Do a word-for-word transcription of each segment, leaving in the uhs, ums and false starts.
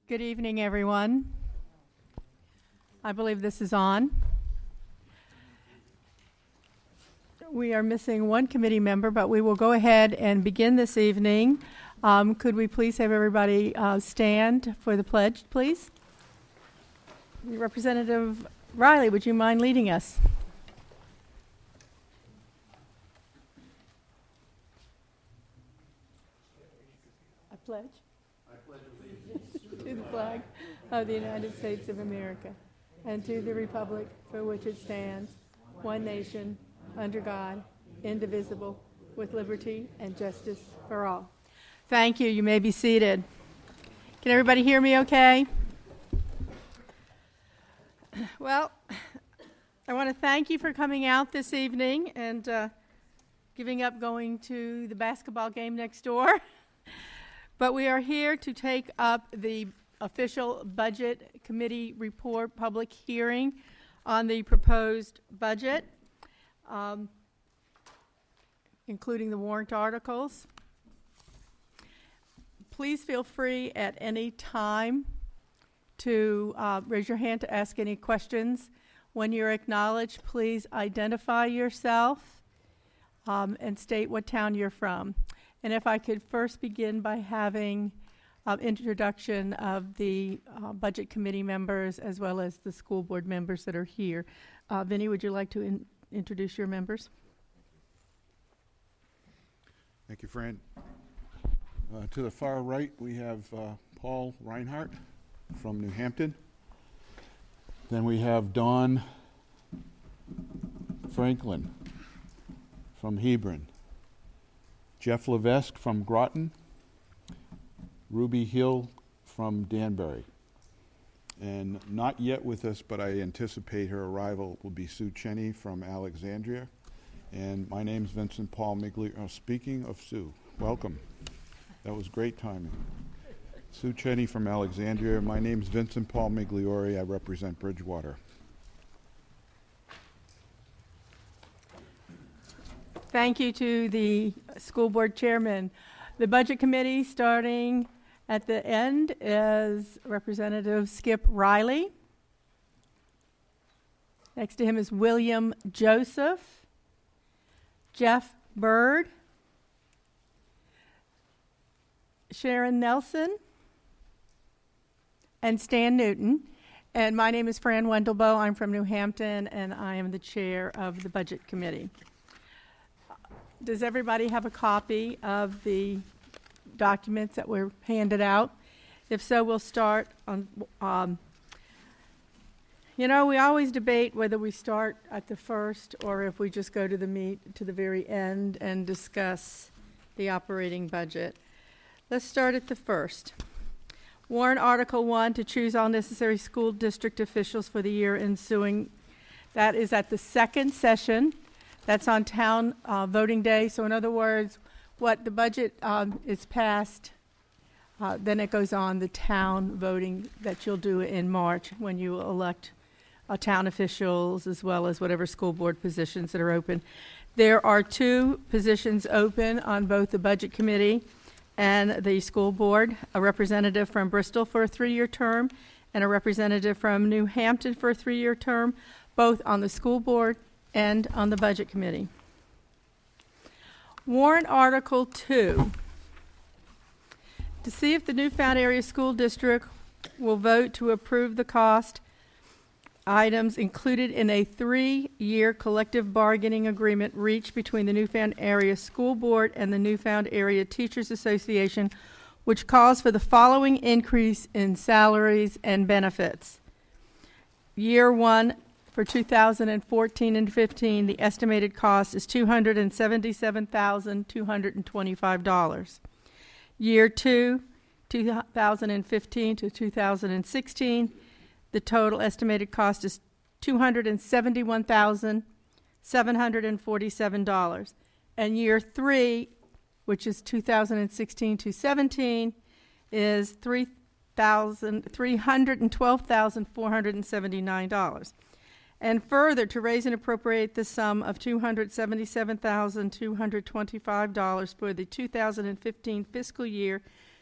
Good evening, everyone. I believe this is on. We are missing one committee member, but we will go ahead and begin this evening. Um, could we please have everybody uh, stand for the pledge, please? Representative Riley, would you mind leading us? I pledge. To the flag of the United States of America and to the republic for which it stands, one nation, under God, indivisible, with liberty and justice for all. Thank you. You may be seated. Can everybody hear me okay? Well, I want to thank you for coming out this evening and uh, giving up going to the basketball game next door. But we are here to take up the official budget committee report public hearing on the proposed budget, um, including the warrant articles. Please feel free at any time to uh, raise your hand to ask any questions. When you're acknowledged, please identify yourself um, and state what town you're from. And if I could first begin by having uh, introduction of the uh, budget committee members as well as the school board members that are here. Uh, Vinny, would you like to in introduce your members? Thank you, Fran. Uh, to the far right, we have uh, Paul Reinhardt from New Hampton. Then we have Dawn Franklin from Hebron. Jeff Levesque from Groton, Ruby Hill from Danbury. And not yet with us, but I anticipate her arrival will be Sue Cheney from Alexandria. And my name's Vincent Paul Migliore. Oh, speaking of Sue, welcome. That was great timing. Sue Cheney from Alexandria. My name's Vincent Paul Migliore. I represent Bridgewater. Thank you to the school board chairman. The budget committee, starting at the end, is Representative Skip Riley. Next to him is William Joseph, Jeff Bird, Sharon Nelson, and Stan Newton. And my name is Fran Wendelboe. I'm from New Hampton, and I am the chair of the budget committee. Does everybody have a copy of the documents that were handed out? If so, we'll start on, um, you know, we always debate whether we start at the first or if we just go to the meet to the very end and discuss the operating budget. Let's start at the first. Warrant Article one, to choose all necessary school district officials for the year ensuing. That is at the second session. That's on town uh, voting day. So in other words, what the budget um, is passed, uh, then it goes on the town voting that you'll do in March when you elect uh, town officials as well as whatever school board positions that are open. There are two positions open on both the budget committee and the school board, a representative from Bristol for a three-year term and a representative from New Hampton for a three-year term, both on the school board and on the budget committee. Warrant Article two. To see if the Newfound Area School District will vote to approve the cost items included in a three-year collective bargaining agreement reached between the Newfound Area School Board and the Newfound Area Teachers Association, which calls for the following increase in salaries and benefits. Year one, for two thousand fourteen and fifteen, the estimated cost is two hundred seventy-seven thousand two hundred twenty-five dollars. Year two, two thousand fifteen to two thousand sixteen, the total estimated cost is two hundred seventy-one thousand seven hundred forty-seven dollars. And year three, which is two thousand sixteen to seventeen, is three hundred twelve thousand four hundred seventy-nine dollars. And further, to raise and appropriate the sum of two hundred seventy-seven thousand two hundred twenty-five dollars for the two thousand fifteen fiscal year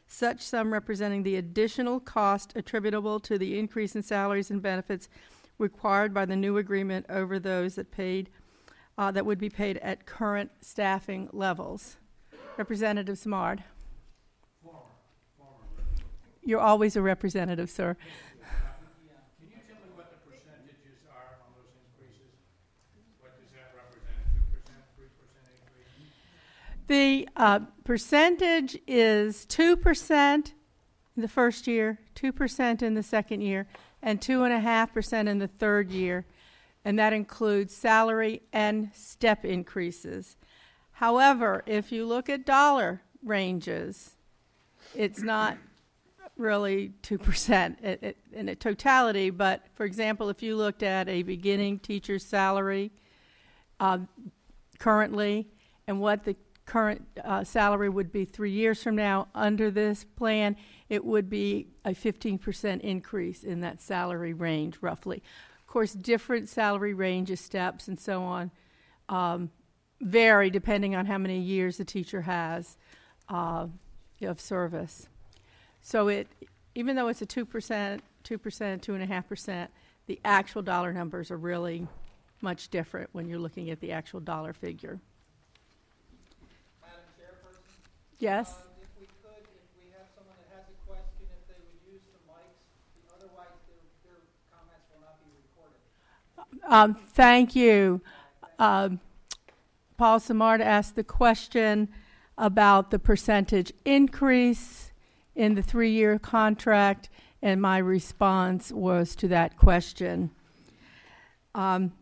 such sum representing the additional cost attributable to the increase in salaries and benefits required by the new agreement over those that paid, uh, that would be paid at current staffing levels. Representative Simard. Former, former. You're always a representative, sir. Yeah. Can you tell me what the percentages are on those increases? What does that represent, a two percent, three percent increase? The uh, percentage is two percent in the first year, two percent in the second year, and two point five percent in the third year, and that includes salary and step increases. However, if you look at dollar ranges, it's not really two percent it, it, in a totality, but for example, if you looked at a beginning teacher's salary um, currently and what the current uh, salary would be three years from now under this plan, it would be a fifteen percent increase in that salary range, roughly. Of course, different salary ranges, steps, and so on um, vary depending on how many years the teacher has uh, of service. So it, even though it's a two percent, two percent, two point five percent, the actual dollar numbers are really much different when you're looking at the actual dollar figure. Madam Chairperson? Yes? Um, if we could, if we have someone that has a question, if they would use the mics, otherwise their, their comments will not be recorded. Um, thank you. Um, Paul Simard asked the question about the percentage increase in the three-year contract, and my response was to that question. Um,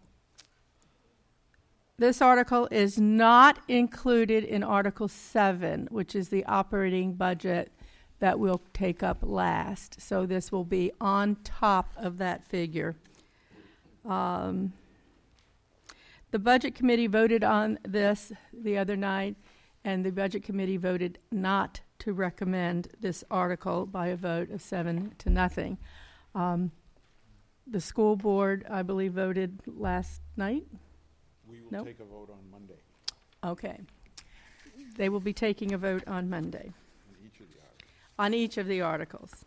this article is not included in Article seven, which is the operating budget that we'll take up last. So this will be on top of that figure. Um, the Budget Committee voted on this the other night, and the Budget Committee voted not to recommend this article by a vote of seven to nothing. Um, the school board, I believe, voted last night. We will Nope. take a vote on Monday Okay. They will be taking a vote on Monday on each of the articles. on each of the articles.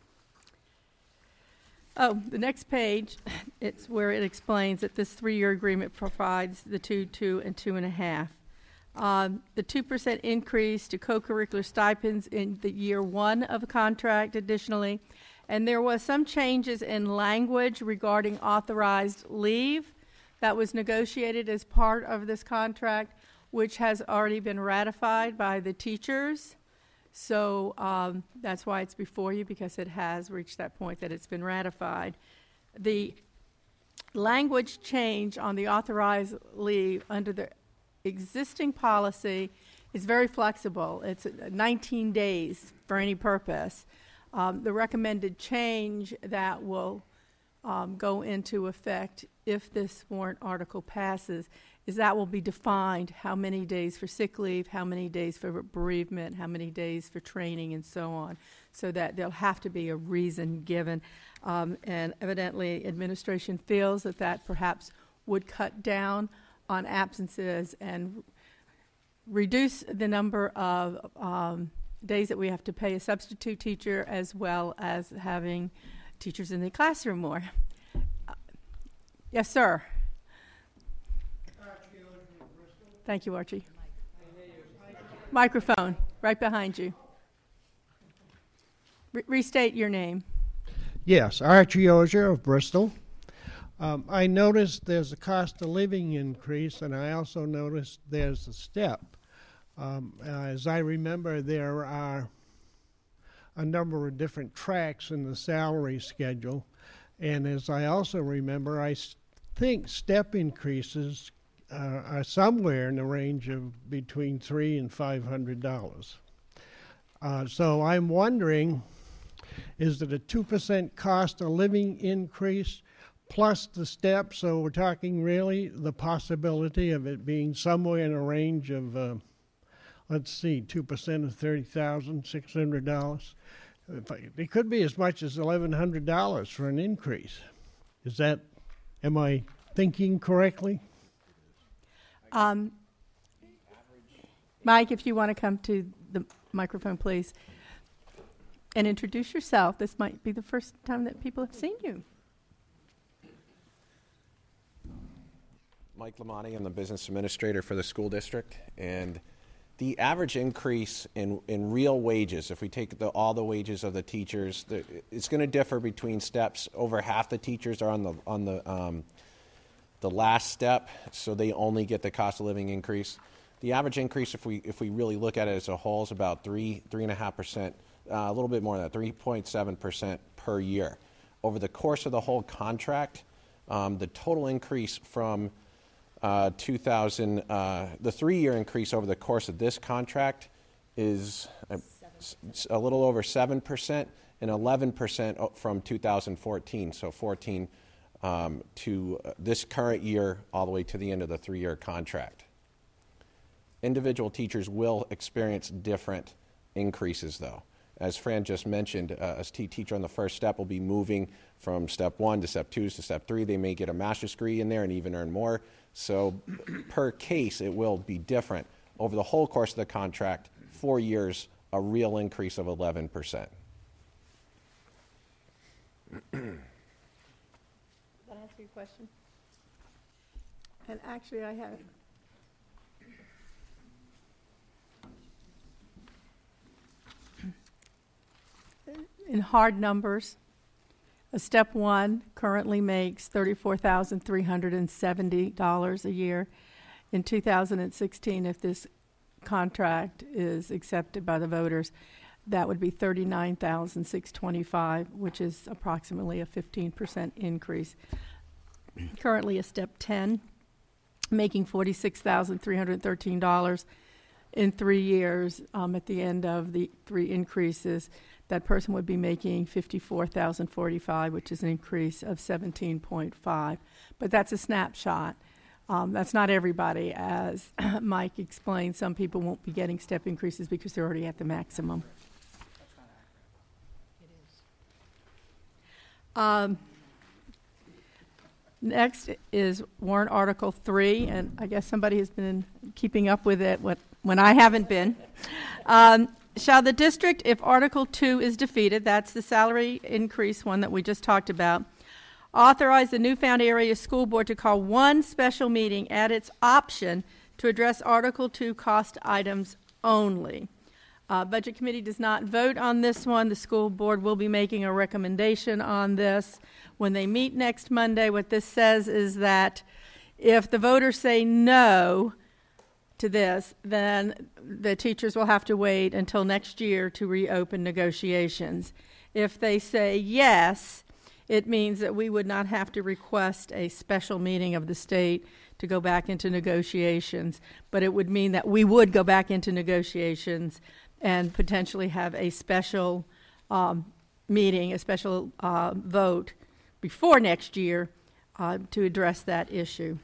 Oh, the next page, it's where it explains that this three-year agreement provides the two, two, and two and a half. Um, the two percent increase to co-curricular stipends in the year one of the contract additionally. And there was some changes in language regarding authorized leave that was negotiated as part of this contract, which has already been ratified by the teachers. So um, that's why it's before you, because it has reached that point that it's been ratified. The language change on the authorized leave under the existing policy is very flexible. It's nineteen days for any purpose. Um, the recommended change that will um, go into effect if this warrant article passes is that will be defined how many days for sick leave, how many days for bereavement, how many days for training, and so on, so that there'll have to be a reason given. Um, and evidently, administration feels that that perhaps would cut down on absences and reduce the number of um, days that we have to pay a substitute teacher, as well as having teachers in the classroom more. Uh, yes, sir. Thank you, Archie. Microphone, right behind you. Re- restate your name. Yes, Archie Ozier of Bristol. Um, I noticed there's a cost of living increase, and I also noticed there's a step. Um, as I remember, there are a number of different tracks in the salary schedule, and as I also remember, I s- think step increases uh, are somewhere in the range of between three and five hundred dollars. Uh, so I'm wondering, is it a two percent cost of living increase plus the step? So we're talking really the possibility of it being somewhere in a range of, uh, let's see, two percent of thirty thousand six hundred dollars. It could be as much as eleven hundred dollars for an increase. Is that, am I thinking correctly? Um, Mike, if you want to come to the microphone, please. and introduce yourself. This might be the first time that people have seen you. Mike Lamani, I'm the business administrator for the school district, and the average increase in, in real wages, if we take the, all the wages of the teachers, the, it's going to differ between steps. Over half the teachers are on the on the um, the last step, so they only get the cost of living increase. The average increase, if we if we really look at it as a whole, is about three three and a half percent, uh, a little bit more than that, three point seven percent per year. Over the course of the whole contract, um, the total increase from uh, two thousand, uh, the three-year increase over the course of this contract is a, a little over seven percent and eleven percent from two thousand fourteen. So fourteen um, to uh, this current year, all the way to the end of the three-year contract. Individual teachers will experience different increases, though. As Fran just mentioned, uh, a t- teacher on the first step will be moving from step one to step two to step three. They may get a master's degree in there and even earn more. So per case, it will be different. Over the whole course of the contract, four years, a real increase of eleven percent. Did that answer your question? And actually, I have. In hard numbers, a step one currently makes thirty-four thousand three hundred seventy dollars a year. In two thousand sixteen, if this contract is accepted by the voters, that would be thirty-nine thousand six hundred twenty-five dollars, which is approximately a fifteen percent increase. Currently, a step ten, making forty-six thousand three hundred thirteen dollars in three years. Um, at the end of the three increases, that person would be making fifty-four thousand forty-five dollars, which is an increase of seventeen point five. But that's a snapshot. Um, that's not everybody. As Mike explained, some people won't be getting step increases because they're already at the maximum. That's not accurate. Um, next is warrant article three, and I guess somebody has been keeping up with it when, when I haven't been. Um, Shall the district, if Article two is defeated, that's the salary increase one that we just talked about, authorize the Newfound Area School Board to call one special meeting at its option to address Article two cost items only. Uh, Budget Committee does not vote on this one. The school board will be making a recommendation on this when they meet next Monday. What this says is that if the voters say no to this, then the teachers will have to wait until next year to reopen negotiations. If they say yes, it means that we would not have to request a special meeting of the state to go back into negotiations, but it would mean that we would go back into negotiations and potentially have a special um, meeting, a special uh, vote before next year uh, to address that issue.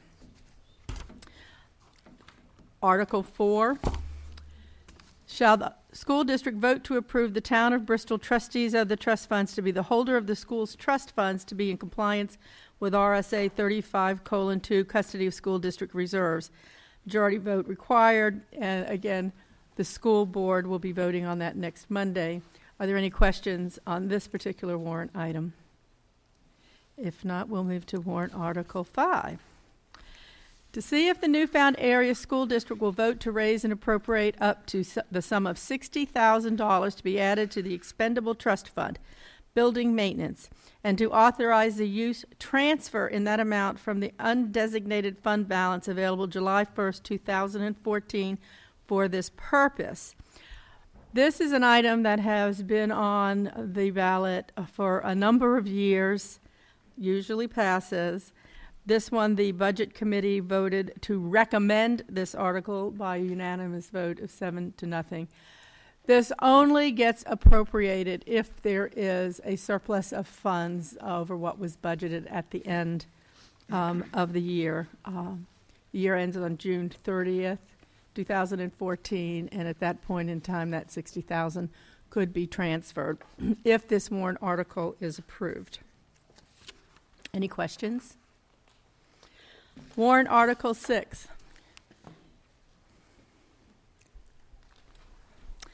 Article four, shall the school district vote to approve the town of Bristol trustees of the trust funds to be the holder of the school's trust funds to be in compliance with R S A thirty-five colon two, custody of school district reserves. Majority vote required, and again, the school board will be voting on that next Monday. Are there any questions on this particular warrant item? If not, we'll move to warrant Article five. To see if the Newfound Area School District will vote to raise and appropriate up to the sum of sixty thousand dollars to be added to the expendable trust fund, building maintenance, and to authorize the use transfer in that amount from the undesignated fund balance available July first, two thousand fourteen for this purpose. This is an item that has been on the ballot for a number of years, usually passes. This one, the Budget Committee voted to recommend this article by a unanimous vote of seven to nothing. This only gets appropriated if there is a surplus of funds over what was budgeted at the end um, of the year. Um, the year ends on June thirtieth, two thousand fourteen, and at that point in time, that sixty thousand dollars could be transferred if this warrant article is approved. Any questions? Warrant Article six.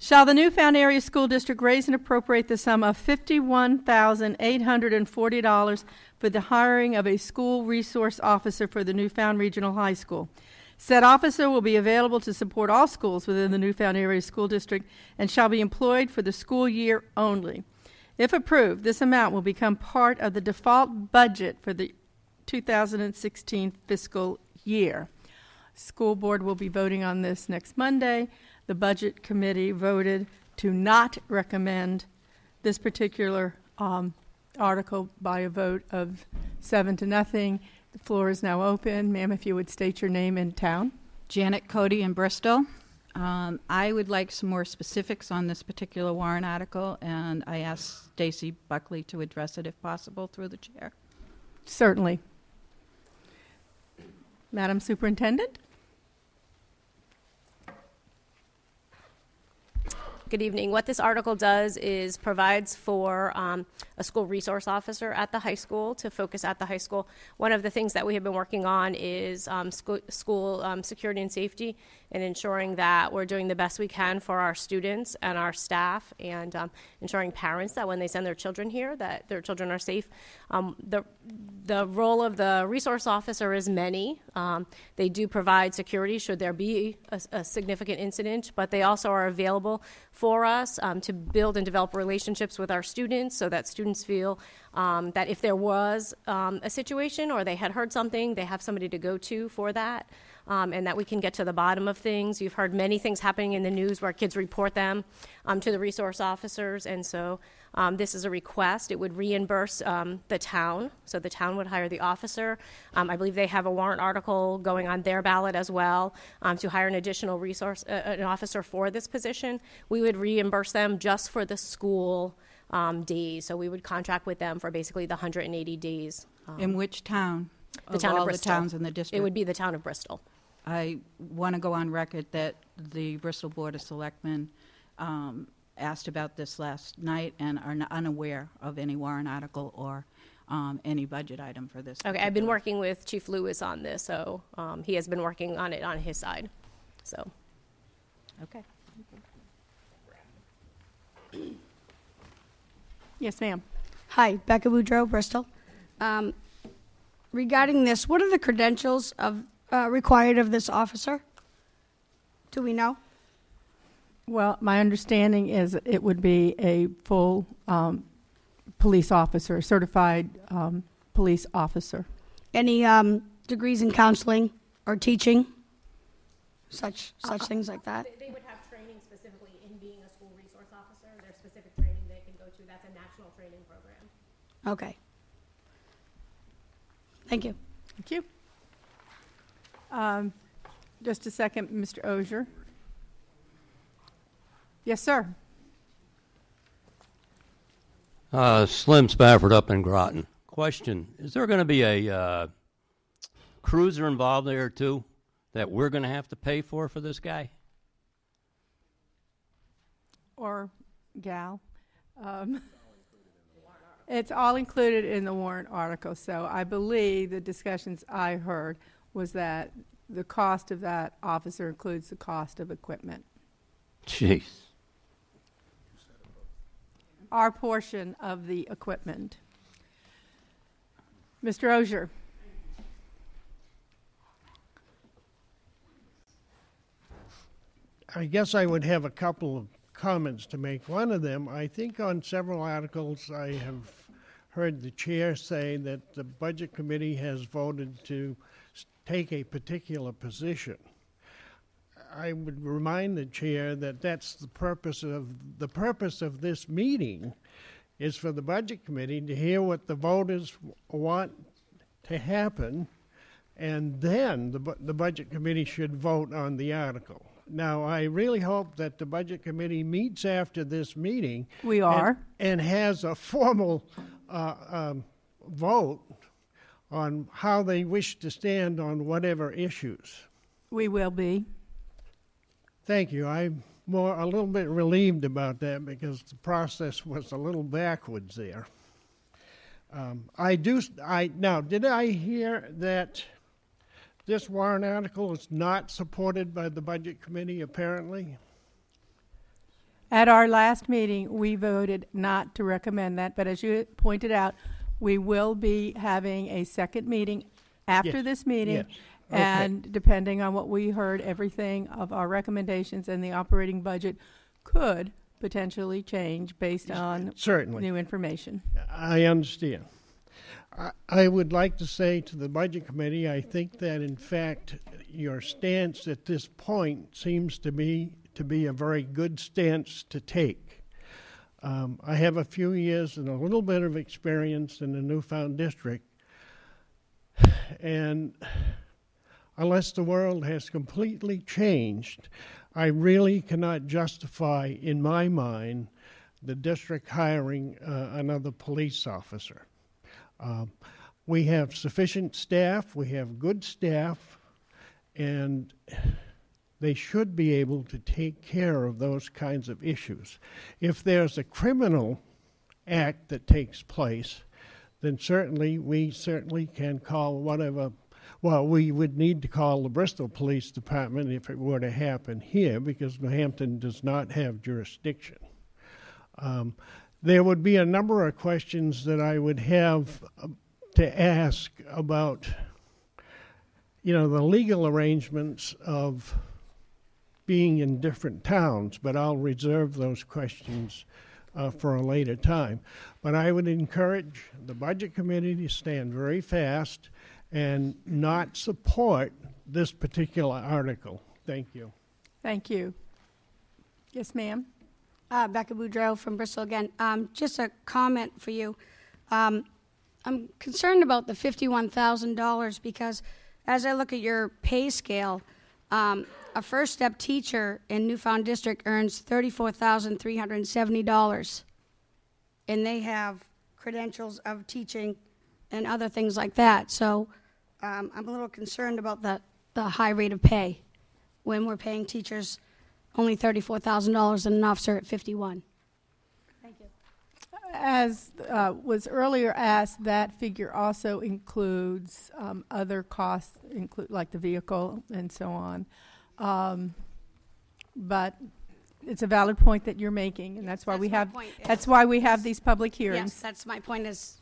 Shall the Newfound Area School District raise and appropriate the sum of fifty-one thousand eight hundred forty dollars for the hiring of a school resource officer for the Newfound Regional High School? Said officer will be available to support all schools within the Newfound Area School District and shall be employed for the school year only. If approved, this amount will become part of the default budget for the two thousand sixteen fiscal year. School board will be voting on this next Monday. The Budget Committee voted to not recommend this particular um, article by a vote of seven to nothing. The floor is now open. Ma'am, if you would state your name and town. Janet Cody in Bristol. Um, I would like some more specifics on this particular warrant article, and I asked Stacy Buckley to address it if possible through the chair. Certainly. Madam Superintendent? Good evening. What this article does is provides for um, a school resource officer at the high school to focus at the high school. One of the things that we have been working on is um, school, school um, security and safety and ensuring that we're doing the best we can for our students and our staff and um, ensuring parents that when they send their children here that their children are safe. Um, the, the role of the resource officer is many. Um, they do provide security should there be a, a significant incident, but they also are available for us um, to build and develop relationships with our students so that students feel um, that if there was um, a situation or they had heard something, they have somebody to go to for that, um, and that we can get to the bottom of things. You've heard many things happening in the news where kids report them um, to the resource officers, and so um, this is a request. It would reimburse um, the town, so the town would hire the officer. Um, I believe they have a warrant article going on their ballot as well um, to hire an additional resource, uh, an officer for this position. We would reimburse them just for the school um, days, so we would contract with them for basically the one hundred eighty days. Um, In which town? the town of all Bristol. the towns in the district? It would be the town of Bristol. I want to go on record that the Bristol Board of Selectmen um, asked about this last night and are n- unaware of any warrant article or um, any budget item for this. Okay, I've been particular- working with Chief Lewis on this, so um, he has been working on it on his side. So, Okay. Yes, ma'am. Hi, Becca Boudreau, Bristol. Um, regarding this, what are the credentials of uh, required of this officer? Do we know? Well, my understanding is it would be a full um, police officer, certified um, police officer. Any um, degrees in counseling or teaching? Such such things like that. They would have training specifically in being a school resource officer. There's specific training they can go to. That's a national training program. Okay. Thank you. Thank you. Um, just a second, Mister Ozier. Yes, sir. Uh, Slim Spafford up in Groton. Question, is there going to be a uh, cruiser involved there too that we're going to have to pay for for this guy? Or gal. Um, it's all included in the warrant article, so I believe the discussions I heard was that the cost of that officer includes the cost of equipment. Jeez. Our portion of the equipment. Mister Ozier. I guess I would have a couple of comments to make. One of them, I think on several articles I have heard the chair say that the Budget Committee has voted to s- take a particular position. I would remind the chair that that's the purpose of, the purpose of this meeting is for the Budget Committee to hear what the voters w- want to happen, and then the, bu- the Budget Committee should vote on the article. Now, I really hope that the Budget Committee meets after this meeting. We are. And, and has a formal uh, um, vote on how they wish to stand on whatever issues. We will be. Thank you. I'm more a little bit relieved about that because the process was a little backwards there. Um, I do. I now did I hear that this warrant article is not supported by the Budget Committee? Apparently. At our last meeting, we voted not to recommend that, but as you pointed out, we will be having a second meeting after Yes. this meeting. Yes. Okay. And depending on what we heard, everything of our recommendations and the operating budget could potentially change based on Certainly. new information. I understand. I, I would like to say to the Budget Committee, I think that in fact your stance at this point seems to be to be a very good stance to take. Um, I have a few years and a little bit of experience in the Newfound District, and unless the world has completely changed, I really cannot justify, in my mind, the district hiring uh, another police officer. Um, we have sufficient staff, we have good staff, and they should be able to take care of those kinds of issues. If there's a criminal act that takes place, then certainly we certainly can call whatever. Well, we would need to call the Bristol Police Department if it were to happen here, because New Hampton does not have jurisdiction. Um, there would be a number of questions that I would have uh, to ask about, you know, the legal arrangements of being in different towns, but I'll reserve those questions uh, for a later time. But I would encourage the Budget Committee to stand very fast and not support this particular article. Thank you. Thank you. Yes, ma'am. Uh, Becca Boudreau from Bristol again. Um, just a comment for you. Um, I'm concerned about the fifty-one thousand dollars because as I look at your pay scale, um, a first step teacher in Newfound District earns thirty-four thousand three hundred seventy dollars. And they have credentials of teaching and other things like that. So um, I'm a little concerned about the, the high rate of pay when we're paying teachers only thirty-four thousand dollars and an officer at fifty-one. Thank you. As uh, was earlier asked, that figure also includes um, other costs, include like the vehicle and so on. Um, but it's a valid point that you're making, and that's why That's we my have point. that's why we have these public hearings. Yes, that's my point is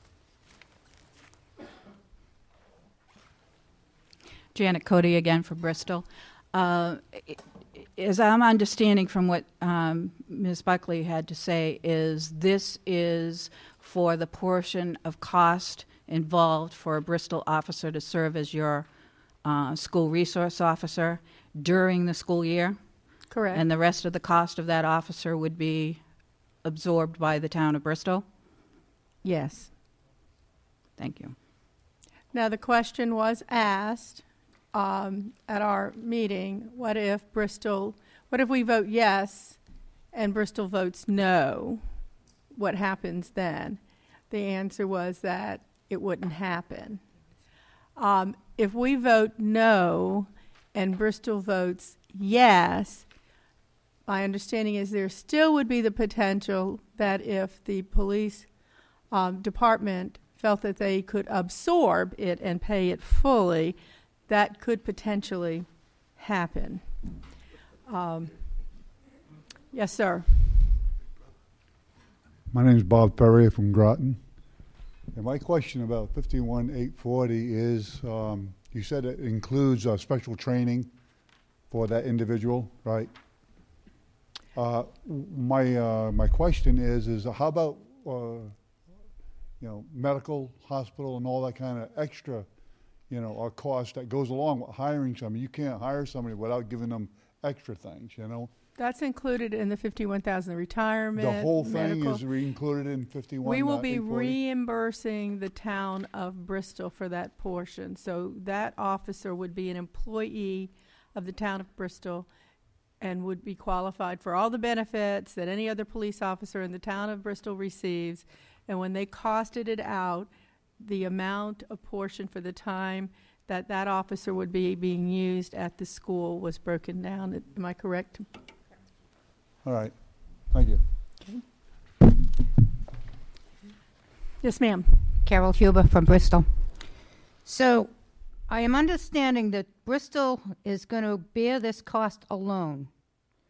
Janet Cody again for Bristol. Uh, i- as I'm understanding from what um, Miz Buckley had to say, is this is for the portion of cost involved for a Bristol officer to serve as your uh, school resource officer during the school year? Correct. And the rest of the cost of that officer would be absorbed by the town of Bristol? Yes. Thank you. Now, the question was asked um, at our meeting, what if Bristol, what if we vote yes and Bristol votes no? What happens then? The answer was that it wouldn't happen. Um, if we vote no and Bristol votes yes, my understanding is there still would be the potential that if the police um, department felt that they could absorb it and pay it fully, that could potentially happen. Um, yes, sir. My name is Bob Perry from Groton. And my question about fifty-one eight forty is, um, you said it includes uh, special training for that individual, right? Uh, my uh, my question is is how about uh, you know, medical, hospital, and all that kind of extra, you know, or cost that goes along with hiring somebody. You can't hire somebody without giving them extra things, you know. That's included in the fifty-one thousand retirement. The whole thing medical. is re- included in fifty-one. We will uh, be eight forty? reimbursing the town of Bristol for that portion. So that officer would be an employee of the town of Bristol and would be qualified for all the benefits that any other police officer in the town of Bristol receives. And when they costed it out, the amount of portion for the time that that officer would be being used at the school was broken down. Am I correct? All right. Thank you. Yes, ma'am. Carol Huber from Bristol. So I am understanding that Bristol is going to bear this cost alone.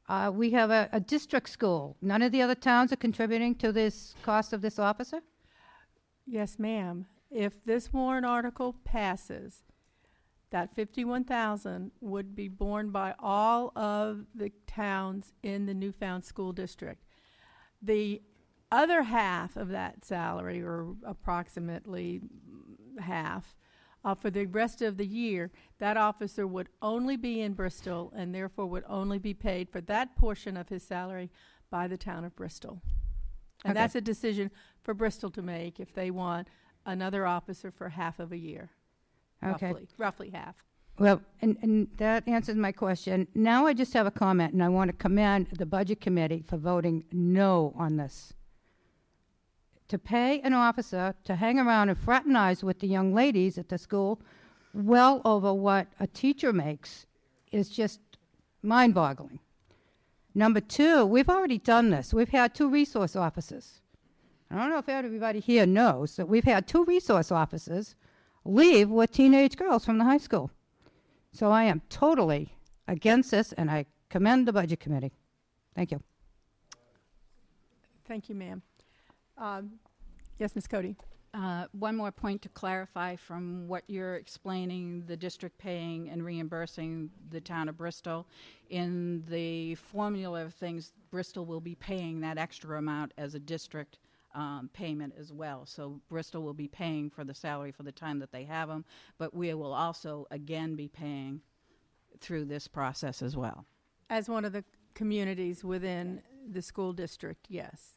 Uh, we have a, a district school. None of the other towns are contributing to this cost of this officer? Yes, ma'am. If this warrant article passes, that fifty-one thousand would be borne by all of the towns in the Newfound School District. The other half of that salary, or approximately half, uh, for the rest of the year, that officer would only be in Bristol and therefore would only be paid for that portion of his salary by the town of Bristol. And Okay. that's a decision for Bristol to make if they want another officer for half of a year. Okay. Roughly, roughly half. Well, and, and that answers my question. Now I just have a comment, and I want to commend the Budget Committee for voting no on this. To pay an officer to hang around and fraternize with the young ladies at the school well over what a teacher makes is just mind-boggling. Number two, we've already done this. We've had two resource officers. I don't know if everybody here knows that we've had two resource officers leave with teenage girls from the high school. So I am totally against this, and I commend the Budget Committee. Thank you. Thank you, ma'am. Um, yes, Miz Cody. Uh, one more point to clarify from what you're explaining, the district paying and reimbursing the town of Bristol. In the formula of things, Bristol will be paying that extra amount as a district um, payment as well. So Bristol will be paying for the salary for the time that they have them, but we will also again be paying through this process as well. As one of the communities within the school district, yes.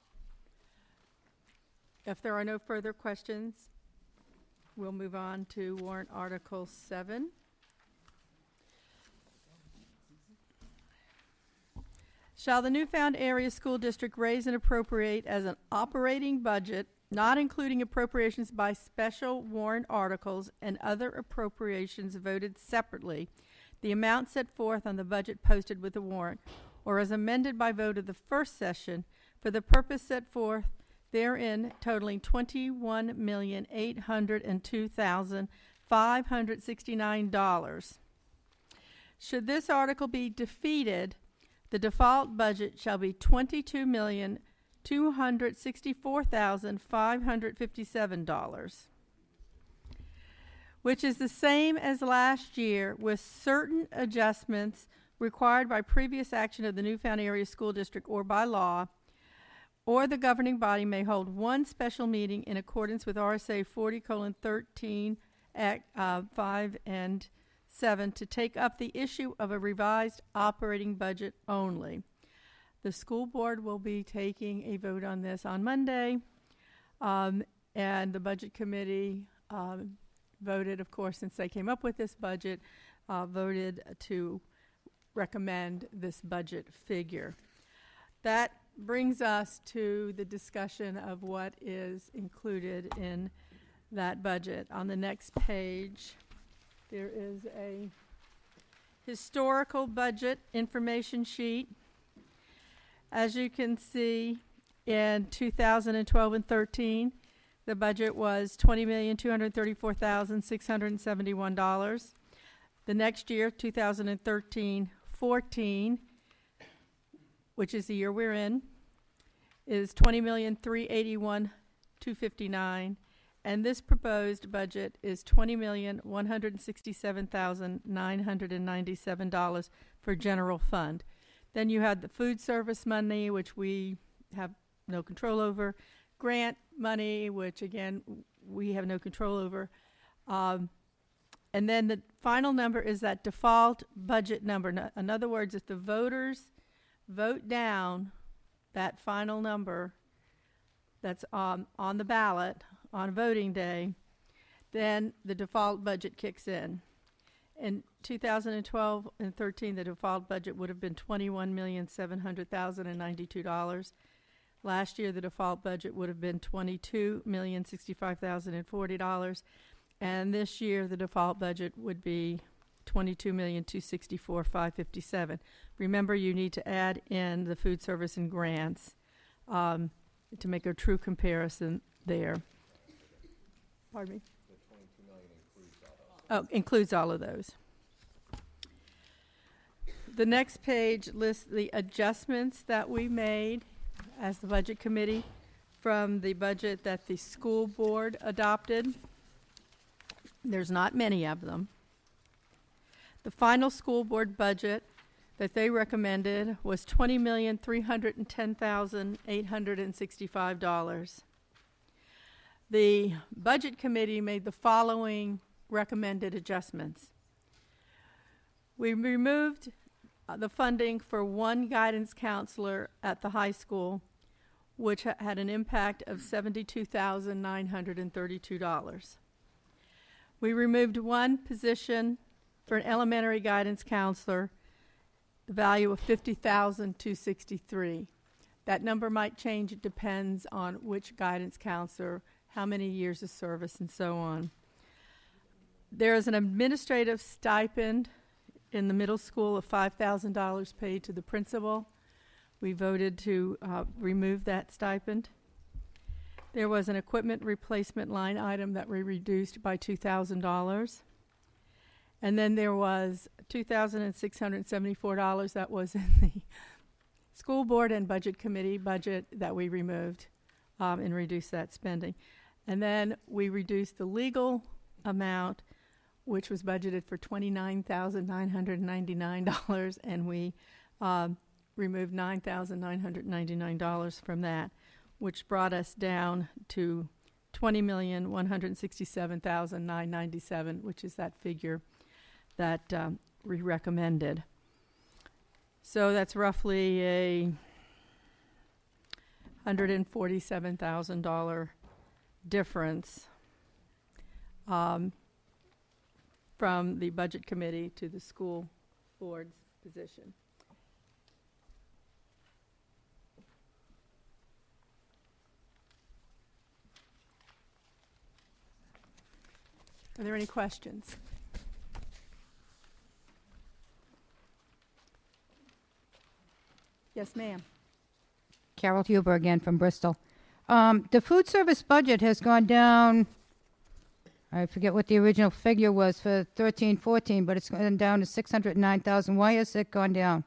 If there are no further questions, we'll move on to warrant Article seven. Shall the Newfound Area School District raise and appropriate as an operating budget, not including appropriations by special warrant articles and other appropriations voted separately, the amount set forth on the budget posted with the warrant, or as amended by vote of the first session, for the purpose set forth therein, totaling twenty-one million eight hundred and two thousand five hundred sixty-nine dollars. Should this article be defeated, the default budget shall be twenty-two million two hundred sixty-four thousand five hundred fifty-seven dollars, which is the same as last year, with certain adjustments required by previous action of the Newfound Area School District or by law, or the governing body may hold one special meeting in accordance with R S A forty colon thirteen, Act, uh, five and seven to take up the issue of a revised operating budget only. The school board will be taking a vote on this on Monday, um, and the budget committee um, voted, of course, since they came up with this budget, uh, voted to recommend this budget figure. That brings us to the discussion of what is included in that budget. On the next page, there is a historical budget information sheet. As you can see, in two thousand twelve and thirteen, the budget was twenty million two hundred thirty-four thousand six hundred seventy-one dollars. The next year, two thousand thirteen fourteen, which is the year we're in, is twenty million three hundred eighty-one thousand two hundred fifty-nine dollars, and this proposed budget is twenty million one hundred sixty-seven thousand nine hundred ninety-seven dollars for general fund. Then you had the food service money, which we have no control over, grant money, which again we have no control over, um, and then the final number is that default budget number. No, in other words, if the voters vote down that final number that's um, on the ballot on voting day, then the default budget kicks in. In two thousand twelve and thirteen, the default budget would have been twenty-one million seven hundred thousand ninety-two dollars. Last year, the default budget would have been twenty-two million sixty-five thousand forty dollars. And this year, the default budget would be twenty-two million two hundred sixty-four thousand five hundred fifty-seven dollars. Remember, you need to add in the food service and grants um, to make a true comparison there. Pardon me? The twenty-two million includes all those. Oh, includes all of those. The next page lists the adjustments that we made as the Budget Committee from the budget that the school board adopted. There's not many of them. The final school board budget that they recommended was twenty million three hundred ten thousand eight hundred sixty-five dollars. The Budget Committee made the following recommended adjustments. We removed uh, the funding for one guidance counselor at the high school, which ha- had an impact of seventy-two thousand nine hundred thirty-two dollars. We removed one position for an elementary guidance counselor, the value of fifty thousand two hundred sixty-three dollars. That number might change. It depends on which guidance counselor, how many years of service, and so on. There is an administrative stipend in the middle school of five thousand dollars paid to the principal. We voted to uh, remove that stipend. There was an equipment replacement line item that we reduced by two thousand dollars. And then there was two thousand six hundred seventy-four dollars that was in the school board and budget committee budget that we removed um, and reduced that spending. And then we reduced the legal amount, which was budgeted for twenty-nine thousand nine hundred ninety-nine dollars, and we um, removed nine thousand nine hundred ninety-nine dollars from that, which brought us down to twenty million one hundred sixty-seven thousand nine hundred ninety-seven dollars, which is that figure that um, we recommended. So that's roughly a one hundred forty-seven thousand dollars difference um, from the budget committee to the school board's position. Are there any questions? Yes, ma'am. Carol Huber again from Bristol. Um, the food service budget has gone down. I forget what the original figure was for thirteen fourteen, but it's gone down to six hundred nine thousand. Why has it gone down?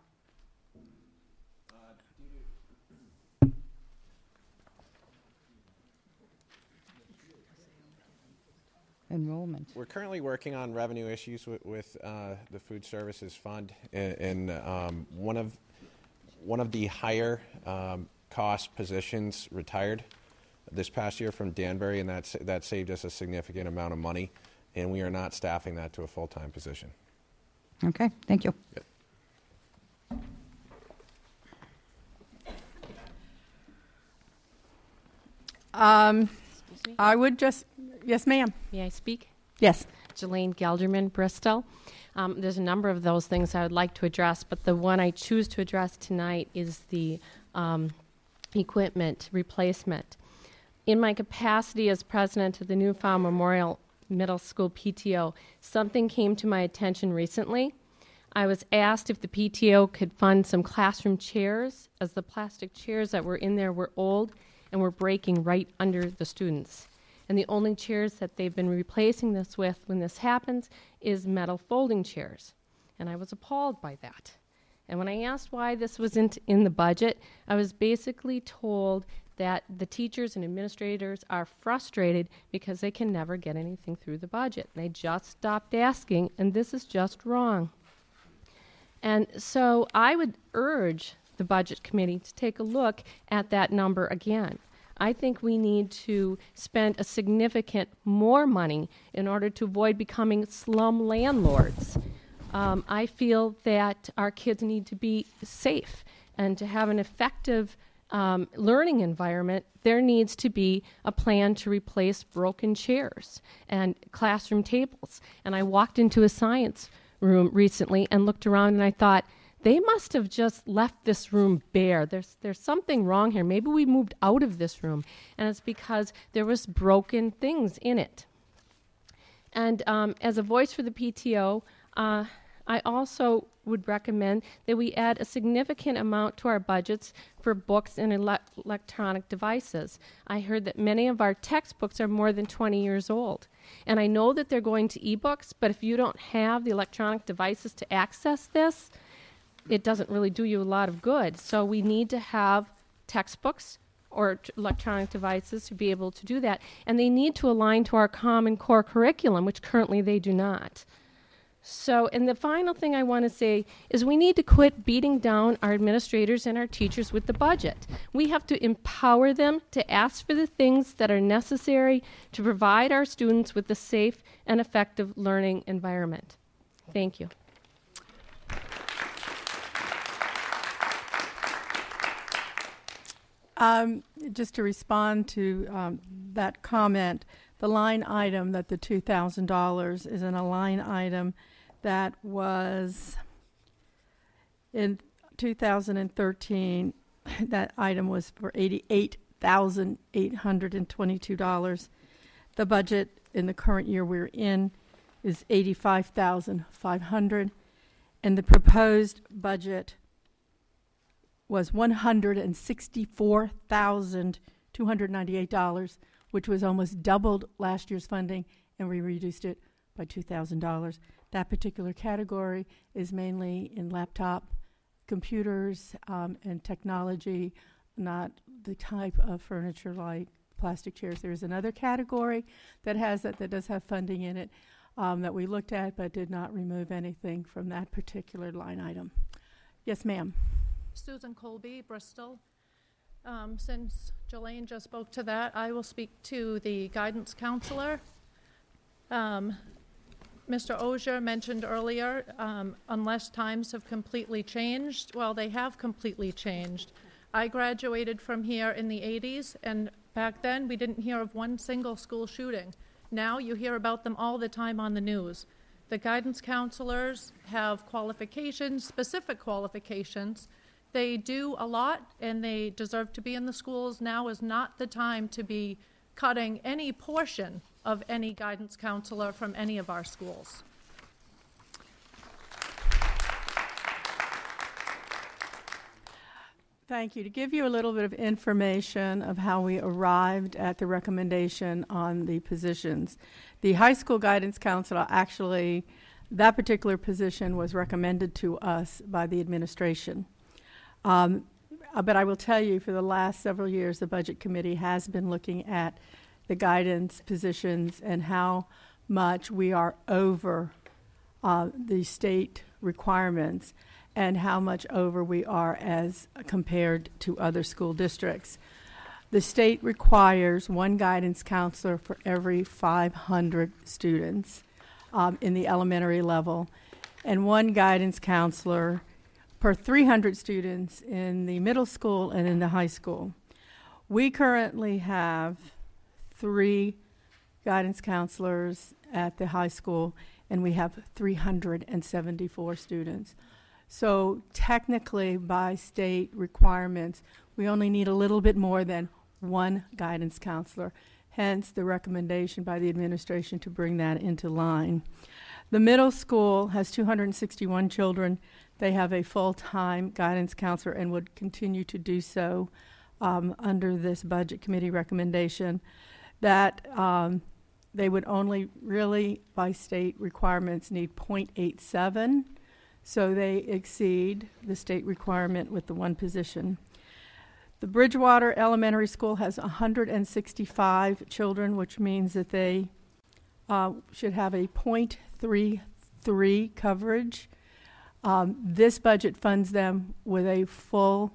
Enrollment. We're currently working on revenue issues with, with uh, the food services fund, and, and um, one of one of the higher um, cost positions retired this past year from Danbury, and that's, that saved us a significant amount of money, and we are not staffing that to a full-time position. Okay, thank you. Yep. Um, I would just, yes, ma'am. May I speak? Yes. Jelaine Gelderman, Bristol. Um, there's a number of those things I would like to address, but the one I choose to address tonight is the um, equipment replacement. In my capacity as president of the Newfound Memorial Middle School P T O, something came to my attention recently. I was asked if the P T O could fund some classroom chairs, as the plastic chairs that were in there were old and were breaking right under the students. And the only chairs that they've been replacing this with when this happens is metal folding chairs. And I was appalled by that. And when I asked why this wasn't in the budget, I was basically told that the teachers and administrators are frustrated because they can never get anything through the budget. They just stopped asking, and this is just wrong. And so I would urge the Budget Committee to take a look at that number again. I think we need to spend a significant more money in order to avoid becoming slum landlords. Um, I feel that our kids need to be safe, and to have an effective um, learning environment, there needs to be a plan to replace broken chairs and classroom tables. And I walked into a science room recently and looked around, and I thought, they must have just left this room bare. There's there's something wrong here. Maybe we moved out of this room, and it's because there was broken things in it. And um, as a voice for the P T O, uh, I also would recommend that we add a significant amount to our budgets for books and ele- electronic devices. I heard that many of our textbooks are more than twenty years old. And I know that they're going to ebooks, but if you don't have the electronic devices to access this, it doesn't really do you a lot of good. So we need to have textbooks or t- electronic devices to be able to do that. And they need to align to our Common Core curriculum, which currently they do not. So, and the final thing I want to say is we need to quit beating down our administrators and our teachers with the budget. We have to empower them to ask for the things that are necessary to provide our students with a safe and effective learning environment. Thank you. Um, just to respond to um, that comment, the line item that the two thousand dollars is in a line item that was in two thousand thirteen. That item was for eighty-eight thousand eight hundred twenty-two dollars. The budget in the current year we're in is eighty-five thousand five hundred dollars, and the proposed budget was one hundred sixty-four thousand two hundred ninety-eight dollars, which was almost doubled last year's funding, and we reduced it by two thousand dollars. That particular category is mainly in laptop computers um, and technology, not the type of furniture like plastic chairs. There's another category that has that, that does have funding in it um, that we looked at but did not remove anything from that particular line item. Yes, ma'am. Susan Colby, Bristol. Um, since Jelaine just spoke to that, I will speak to the guidance counselor. Um, Mister Ogier mentioned earlier, um, unless times have completely changed, well, they have completely changed. I graduated from here in the eighties, and back then we didn't hear of one single school shooting. Now you hear about them all the time on the news. The guidance counselors have qualifications, specific qualifications. They do a lot, and they deserve to be in the schools. Now is not the time to be cutting any portion of any guidance counselor from any of our schools. Thank you. To give you a little bit of information of how we arrived at the recommendation on the positions. The high school guidance counselor, actually, that particular position was recommended to us by the administration. Um, but I will tell you, for the last several years, the Budget Committee has been looking at the guidance positions and how much we are over uh, the state requirements and how much over we are as compared to other school districts. The state requires one guidance counselor for every five hundred students um, in the elementary level, and one guidance counselor per three hundred students in the middle school and in the high school. We currently have three guidance counselors at the high school, and we have three hundred seventy-four students. So technically, by state requirements, we only need a little bit more than one guidance counselor, hence the recommendation by the administration to bring that into line. The middle school has two hundred sixty-one children. They have a full-time guidance counselor and would continue to do so um, under this Budget Committee recommendation. That um, they would only really, by state requirements, need zero point eight seven, so they exceed the state requirement with the one position. The Bridgewater Elementary School has one hundred sixty-five children, which means that they uh, should have a zero point three three coverage. Um, this budget funds them with a full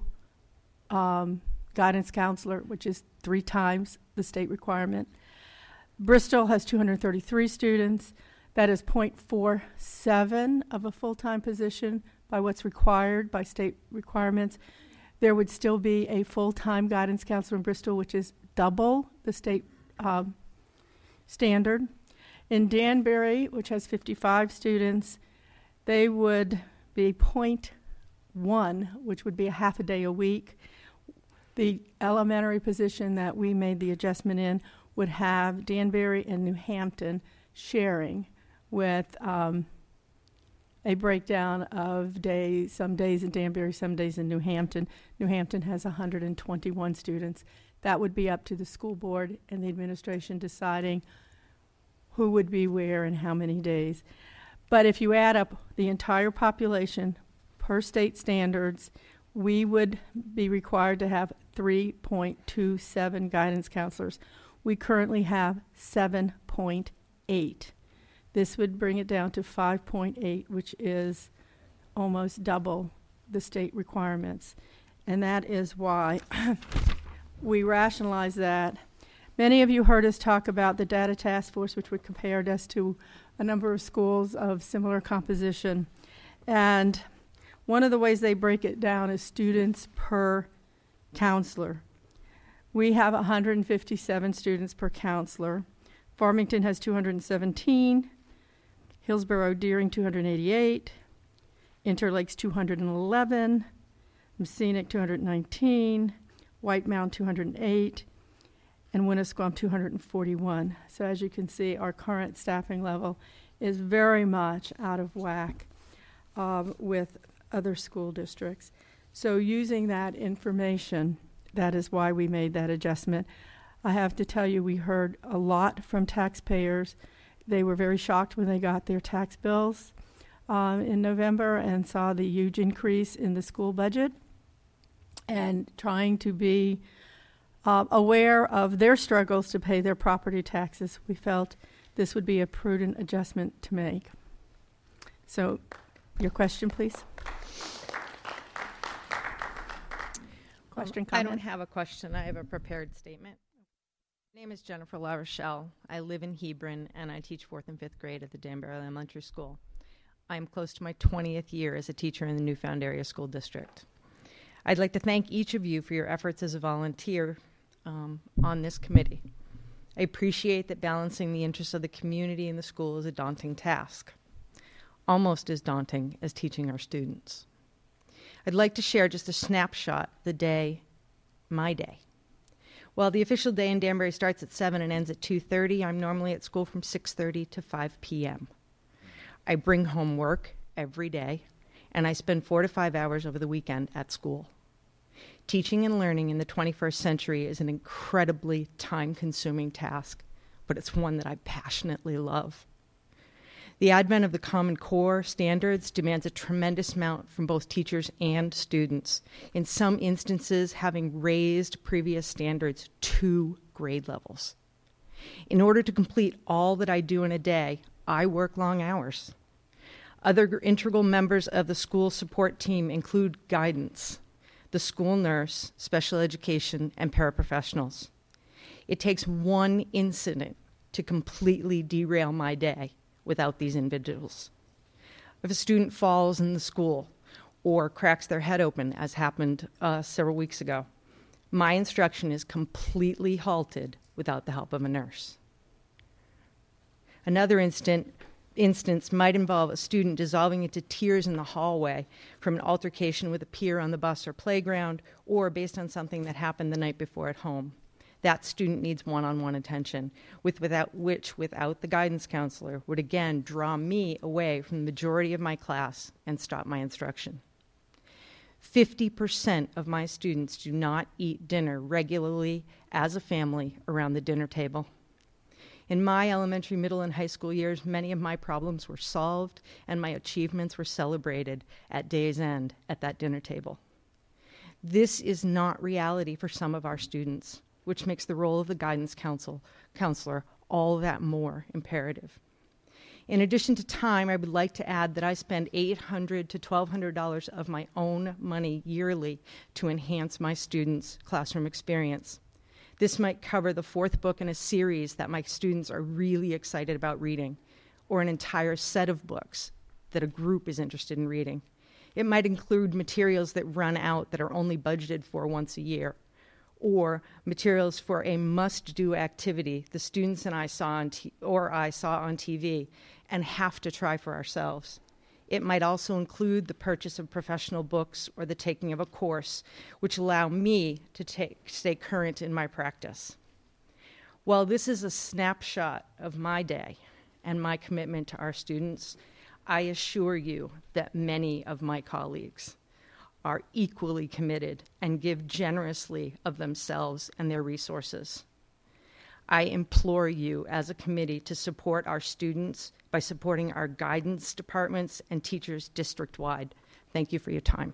um, guidance counselor, which is three times the state requirement. Bristol has two hundred thirty-three students. That is zero point four seven of a full-time position by what's required by state requirements. There would still be a full-time guidance counselor in Bristol, which is double the state um, standard. In Danbury, which has fifty-five students, they would be zero point one, which would be a half a day a week. The elementary position that we made the adjustment in would have Danbury and New Hampton sharing with um, a breakdown of days, some days in Danbury, some days in New Hampton. New Hampton has one hundred twenty-one students. That would be up to the school board and the administration deciding who would be where and how many days. But if you add up the entire population per state standards, we would be required to have three point two seven guidance counselors. We currently have seven point eight. This would bring it down to five point eight, which is almost double the state requirements. And that is why we rationalize that. Many of you heard us talk about the data task force, which would compared us to a number of schools of similar composition. And one of the ways they break it down is students per counselor. We have one hundred fifty-seven students per counselor. Farmington has two hundred seventeen, Hillsborough Deering two hundred eighty-eight, Interlakes two hundred eleven, Scenic two hundred nineteen, White Mountain two hundred eight, and Winnisquam two hundred forty-one. So as you can see, our current staffing level is very much out of whack um, with other school districts. So using that information, that is why we made that adjustment. I have to tell you, we heard a lot from taxpayers. They were very shocked when they got their tax bills um, in November and saw the huge increase in the school budget, and trying to be uh, aware of their struggles to pay their property taxes. We felt this would be a prudent adjustment to make. So, your question, please. Question, Um, I comment? don't have a question. I have a prepared statement. My name is Jennifer La Rochelle. I live in Hebron, and I teach fourth and fifth grade at the Danbury Elementary School. I'm close to my twentieth year as a teacher in the Newfound Area School District. I'd like to thank each of you for your efforts as a volunteer um, on this committee. I appreciate that balancing the interests of the community and the school is a daunting task, almost as daunting as teaching our students. I'd like to share just a snapshot of the day, my day. While the official day in Danbury starts at seven and ends at two thirty, I'm normally at school from six thirty to five p m I bring home work every day, and I spend four to five hours over the weekend at school. Teaching and learning in the twenty-first century is an incredibly time-consuming task, but it's one that I passionately love. The advent of the Common Core standards demands a tremendous amount from both teachers and students, in some instances having raised previous standards two grade levels. In order to complete all that I do in a day, I work long hours. Other integral members of the school support team include guidance, the school nurse, special education, and paraprofessionals. It takes one incident to completely derail my day without these individuals. If a student falls in the school or cracks their head open, as happened uh, several weeks ago, my instruction is completely halted without the help of a nurse. Another instant, instance might involve a student dissolving into tears in the hallway from an altercation with a peer on the bus or playground, or based on something that happened the night before at home. That student needs one-on-one attention, with, without which, without the guidance counselor, would again draw me away from the majority of my class and stop my instruction. fifty percent of my students do not eat dinner regularly as a family around the dinner table. In my elementary, middle, and high school years, many of my problems were solved and my achievements were celebrated at day's end at that dinner table. This is not reality for some of our students, which makes the role of the guidance counsel, counselor all that more imperative. In addition to time, I would like to add that I spend eight hundred to twelve hundred dollars of my own money yearly to enhance my students' classroom experience. This might cover the fourth book in a series that my students are really excited about reading, or an entire set of books that a group is interested in reading. It might include materials that run out that are only budgeted for once a year, or materials for a must-do activity the students and I saw on t- or I saw on T V and have to try for ourselves. It might also include the purchase of professional books or the taking of a course, which allow me to take, stay current in my practice. While this is a snapshot of my day and my commitment to our students, I assure you that many of my colleagues are equally committed and give generously of themselves and their resources. I implore you as a committee to support our students by supporting our guidance departments and teachers district-wide. Thank you for your time.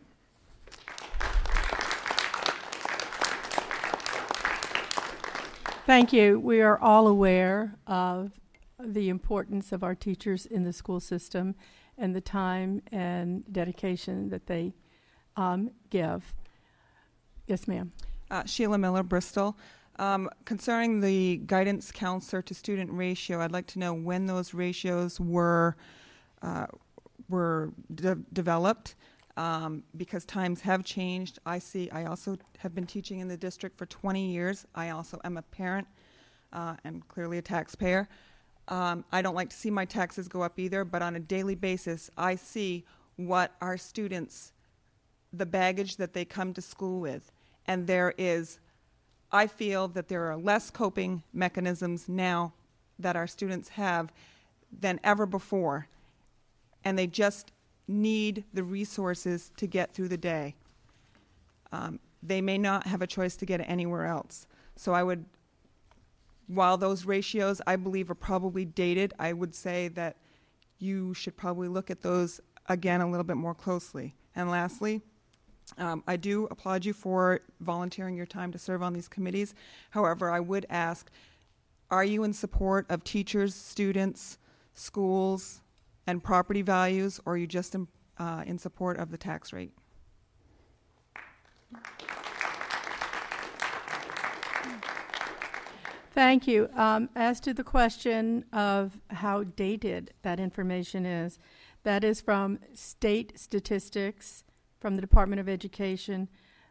Thank you. We are all aware of the importance of our teachers in the school system and the time and dedication that they um, give. Yes, ma'am. Uh, Sheila Miller, Bristol. Um, concerning the guidance counselor to student ratio, I'd like to know when those ratios were uh, were de- developed, um, because times have changed. I see. I also have been teaching in the district for twenty years. I also am a parent uh, and clearly a taxpayer. Um, I don't like to see my taxes go up either, but on a daily basis, I see what our students, the baggage that they come to school with, and there is. I feel that there are less coping mechanisms now that our students have than ever before, and they just need the resources to get through the day. Um, they may not have a choice to get it anywhere else. So I would, while those ratios I believe are probably dated, I would say that you should probably look at those again a little bit more closely. And lastly, Um, I do applaud you for volunteering your time to serve on these committees. However, I would ask, are you in support of teachers, students, schools, and property values, or are you just in, uh, in support of the tax rate? Thank you. Um, as to the question of how dated that information is, that is from state statistics from the Department of Education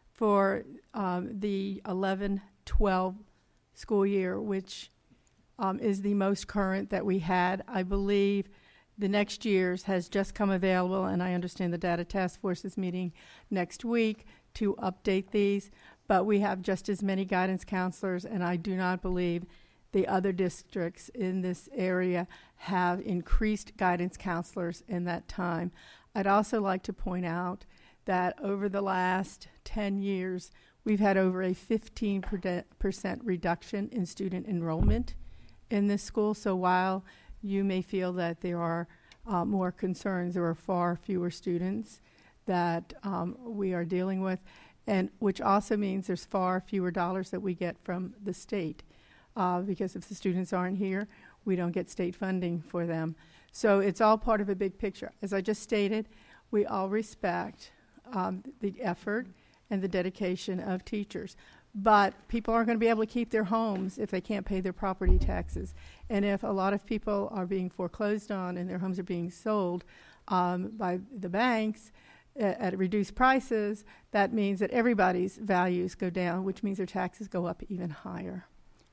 for um, the eleven twelve school year, which um, is the most current that we had. I believe the next year's has just come available, and I understand the Data Task Force is meeting next week to update these, but we have just as many guidance counselors, and I do not believe the other districts in this area have increased guidance counselors in that time. I'd also like to point out that over the last ten years, we've had over a fifteen percent reduction in student enrollment in this school. So while you may feel that there are uh, more concerns, there are far fewer students that um, we are dealing with, and which also means there's far fewer dollars that we get from the state, uh, because if the students aren't here, we don't get state funding for them. So it's all part of a big picture. As I just stated, we all respect Um, the effort and the dedication of teachers. But people aren't going to be able to keep their homes if they can't pay their property taxes. And if a lot of people are being foreclosed on and their homes are being sold um, by the banks at, at reduced prices, that means that everybody's values go down, which means their taxes go up even higher.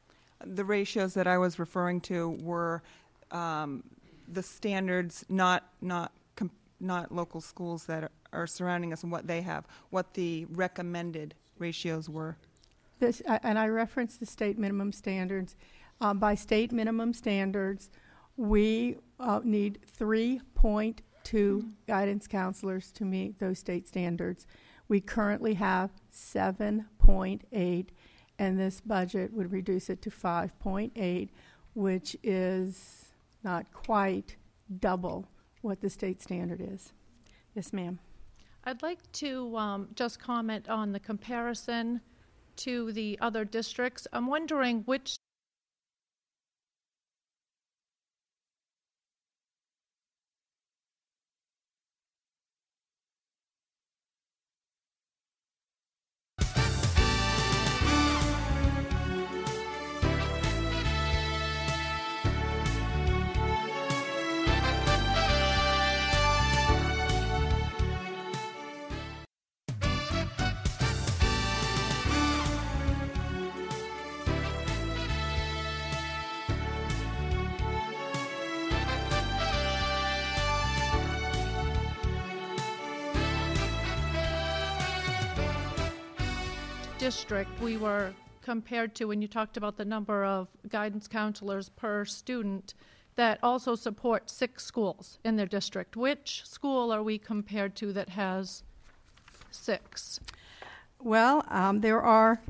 The ratios that I was referring to were um, the standards, not not com- not local schools that are, are surrounding us and what they have, what the recommended ratios were. This, uh, and I referenced the state minimum standards. Um, by state minimum standards, we uh, need three point two guidance counselors to meet those state standards. We currently have seven point eight, and this budget would reduce it to five point eight, which is not quite double what the state standard is. Yes, ma'am. I'd like to um, just comment on the comparison to the other districts. I'm wondering which district we were compared to when you talked about the number of guidance counselors per student that also support six schools in their district. Which school are we compared to that has six? Well, um, there are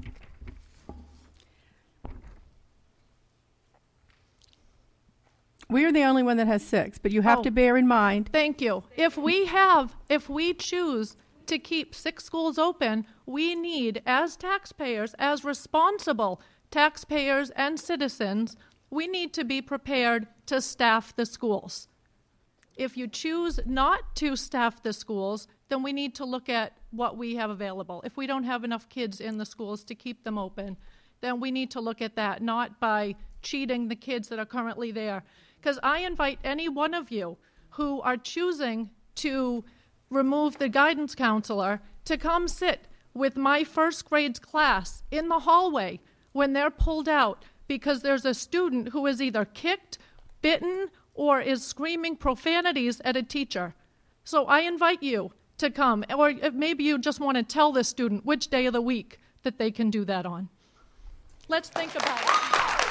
We're the only one that has six, but you have Oh. to bear in mind. Thank you. If we have, if we choose to keep six schools open, we need, as taxpayers, as responsible taxpayers and citizens, we need to be prepared to staff the schools. If you choose not to staff the schools, then we need to look at what we have available. If we don't have enough kids in the schools to keep them open, then we need to look at that, not by cheating the kids that are currently there. Because I invite any one of you who are choosing to remove the guidance counselor to come sit with my first grades class in the hallway when they're pulled out because there's a student who is either kicked, bitten, or is screaming profanities at a teacher. So I invite you to come, or maybe you just want to tell the student which day of the week that they can do that on. Let's think about it.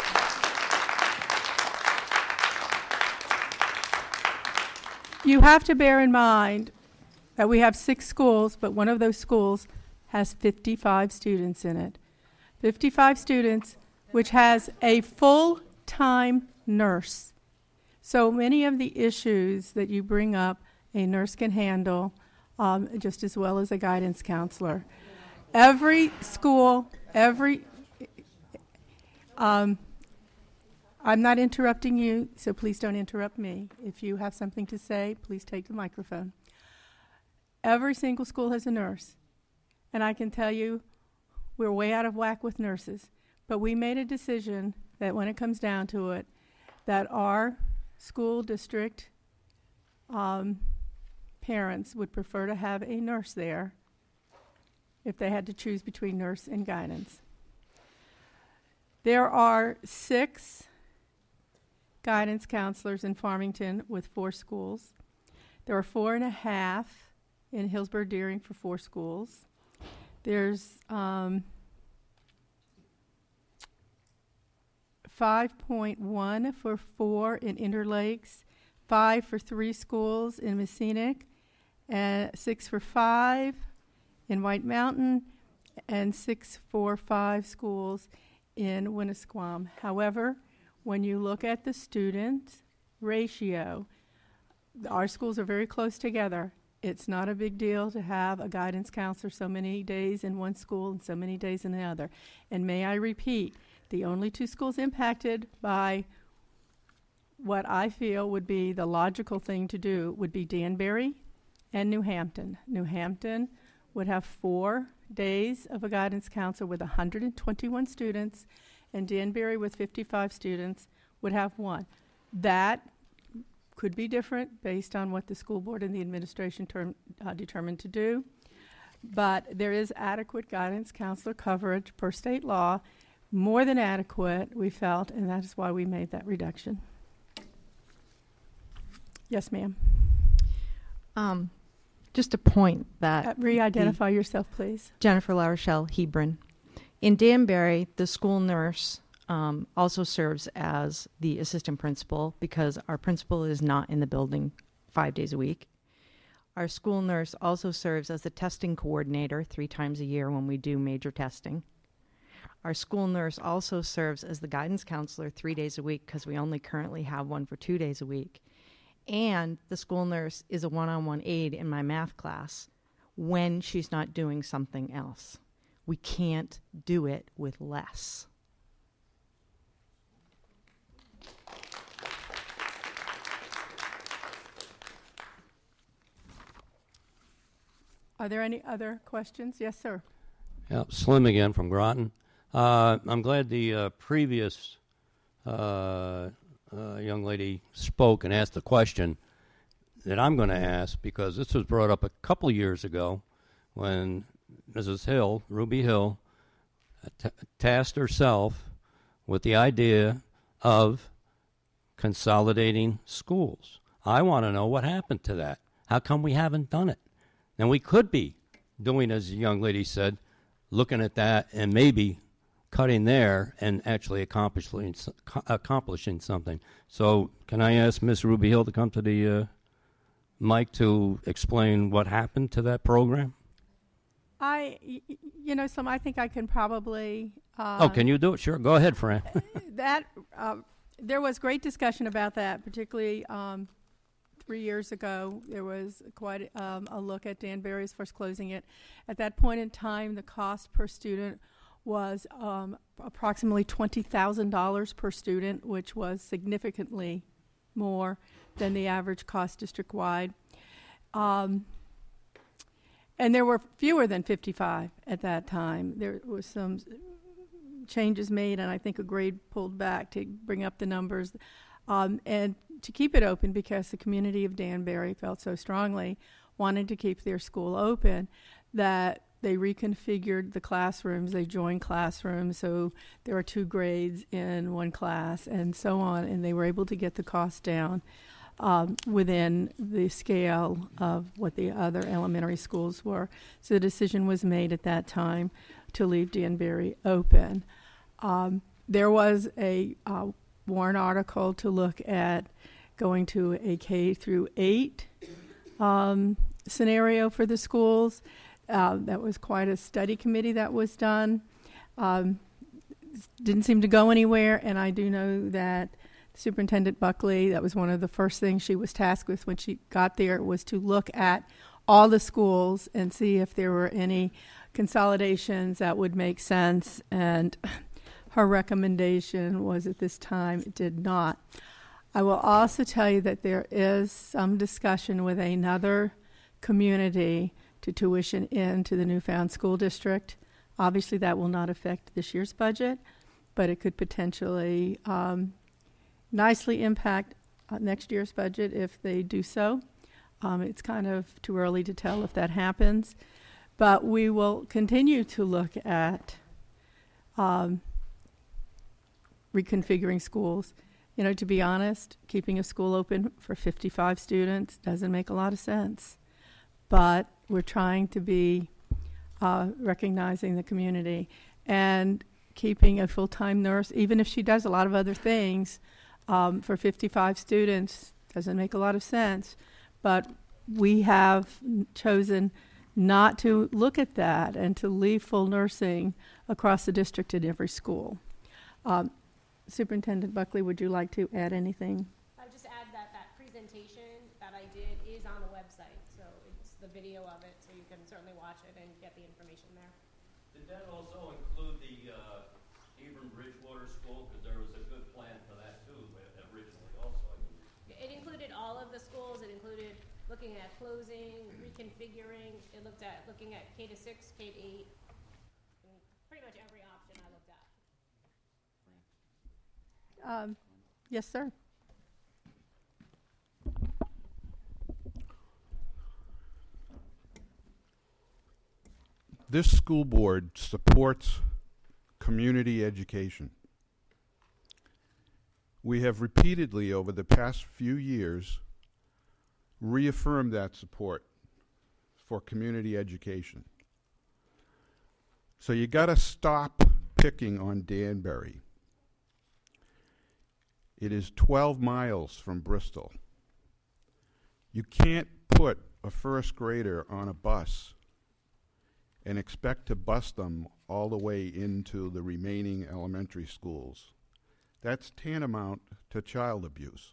You have to bear in mind that we have six schools, but one of those schools has fifty-five students in it. fifty-five students, which has a full-time nurse. So many of the issues that you bring up, a nurse can handle um, just as well as a guidance counselor. Every school, every... Um, I'm not interrupting you, so please don't interrupt me. If you have something to say, please take the microphone. Every single school has a nurse. And I can tell you, we're way out of whack with nurses. But we made a decision that when it comes down to it, that our school district um, parents would prefer to have a nurse there if they had to choose between nurse and guidance. There are six guidance counselors in Farmington with four schools. There are four and a half in Hillsborough-Deering for four schools. There's um, five point one for four in Interlakes, five for three schools in Messinic, and six for five in White Mountain, and six for five schools in Winnisquam. However, when you look at the student ratio, our schools are very close together. It's not a big deal to have a guidance counselor so many days in one school and so many days in the other. And may I repeat, the only two schools impacted by what I feel would be the logical thing to do would be Danbury and New Hampton. New Hampton would have four days of a guidance counselor with one hundred twenty-one students, and Danbury with fifty-five students would have one. That could be different based on what the school board and the administration term, uh, determined to do, but there is adequate guidance counselor coverage per state law, more than adequate, we felt, and that is why we made that reduction. Yes, ma'am. Um, just a point that... Uh, re-identify yourself, please. Jennifer LaRochelle Hebron. In Danbury, the school nurse um, also serves as the assistant principal because our principal is not in the building five days a week. Our school nurse also serves as the testing coordinator three times a year when we do major testing. Our school nurse also serves as the guidance counselor three days a week because we only currently have one for two days a week. And the school nurse is a one-on-one aide in my math class when she's not doing something else. We can't do it with less. Are there any other questions? Yes, sir. Yeah, Slim again from Groton. Uh, I'm glad the uh, previous uh, uh, young lady spoke and asked the question that I'm going to ask, because this was brought up a couple years ago when Missus Hill, Ruby Hill, t- tasked herself with the idea of consolidating schools. I want to know what happened to that. How come we haven't done it? And we could be doing, as the young lady said, looking at that and maybe cutting there and actually accomplishing accomplishing something. So can I ask Miss Ruby Hill to come to the uh, mic to explain what happened to that program? I, y- y- you know, some I think I can probably. Uh, oh, can you do it? Sure. Go ahead, Fran. that uh, there was great discussion about that, particularly um, three years ago. There was quite um, a look at Danbury as far as closing it. At that point in time, the cost per student was um, approximately twenty thousand dollars per student, which was significantly more than the average cost district-wide. Um, and there were fewer than fifty-five at that time. There was some changes made, and I think a grade pulled back to bring up the numbers. Um, and to keep it open, because the community of Danbury felt so strongly, wanted to keep their school open, that they reconfigured the classrooms. They joined classrooms, so there are two grades in one class and so on, and they were able to get the cost down um, within the scale of what the other elementary schools were. So the decision was made at that time to leave Danbury open. Um, there was a uh, Warren article to look at going to a K through eight um, scenario for the schools. Uh, that was quite a study committee that was done. Um, didn't seem to go anywhere, and I do know that Superintendent Buckley, that was one of the first things she was tasked with when she got there, was to look at all the schools and see if there were any consolidations that would make sense, and her recommendation was at this time it did not. I will also tell you that there is some discussion with another community to tuition into the Newfound School District. Obviously, that will not affect this year's budget, but it could potentially um, nicely impact uh, next year's budget if they do so. Um, it's kind of too early to tell if that happens, but we will continue to look at um, reconfiguring schools. You know, to be honest, keeping a school open for fifty-five students doesn't make a lot of sense, but we're trying to be uh, recognizing the community and keeping a full-time nurse, even if she does a lot of other things, um, for fifty-five students doesn't make a lot of sense. But we have chosen not to look at that and to leave full nursing across the district in every school. Um, Superintendent Buckley, would you like to add anything? I would just add that that presentation that I did is on the website, so it's the video of it, so you can certainly watch it and get the information there. Did that also include the uh, Hebron Bridgewater School? Because there was a good plan for that too originally also. I believe. It included all of the schools. It included looking at closing, reconfiguring. It looked at looking at K to six, K to eight, and pretty much every option I looked at. Um, yes, sir. This school board supports community education. We have repeatedly over the past few years reaffirmed that support for community education. So you got to stop picking on Danbury. It is twelve miles from Bristol. You can't put a first grader on a bus and expect to bus them all the way into the remaining elementary schools. That's tantamount to child abuse.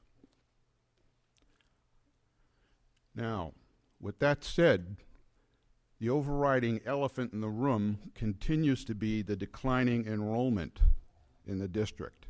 Now, with that said, the overriding elephant in the room continues to be the declining enrollment in the district.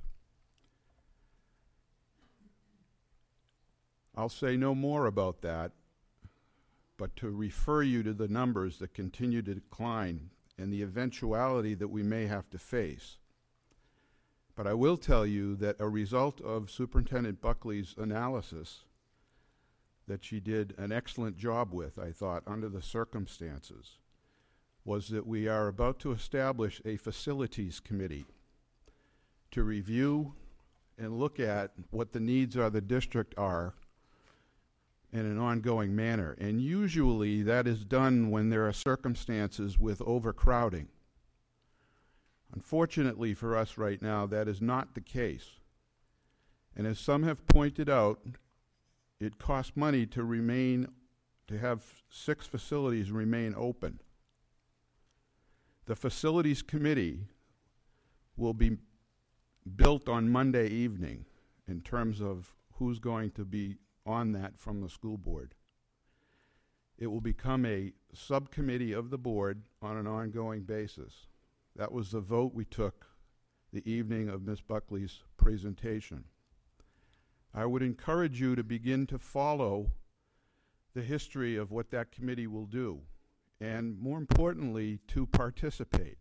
I'll say no more about that, but to refer you to the numbers that continue to decline and the eventuality that we may have to face. But I will tell you that a result of Superintendent Buckley's analysis that she did an excellent job with, I thought, under the circumstances, was that we are about to establish a facilities committee to review and look at what the needs of the district are in an ongoing manner. And usually that is done when there are circumstances with overcrowding. Unfortunately for us right now, that is not the case. And as some have pointed out, it costs money to remain, to have six facilities remain open. The facilities committee will be built on Monday evening. in terms of who's going to be on that from the school board. It will become a subcommittee of the board on an ongoing basis. That was the vote we took the evening of Miz Buckley's presentation. I would encourage you to begin to follow the history of what that committee will do, and more importantly, to participate.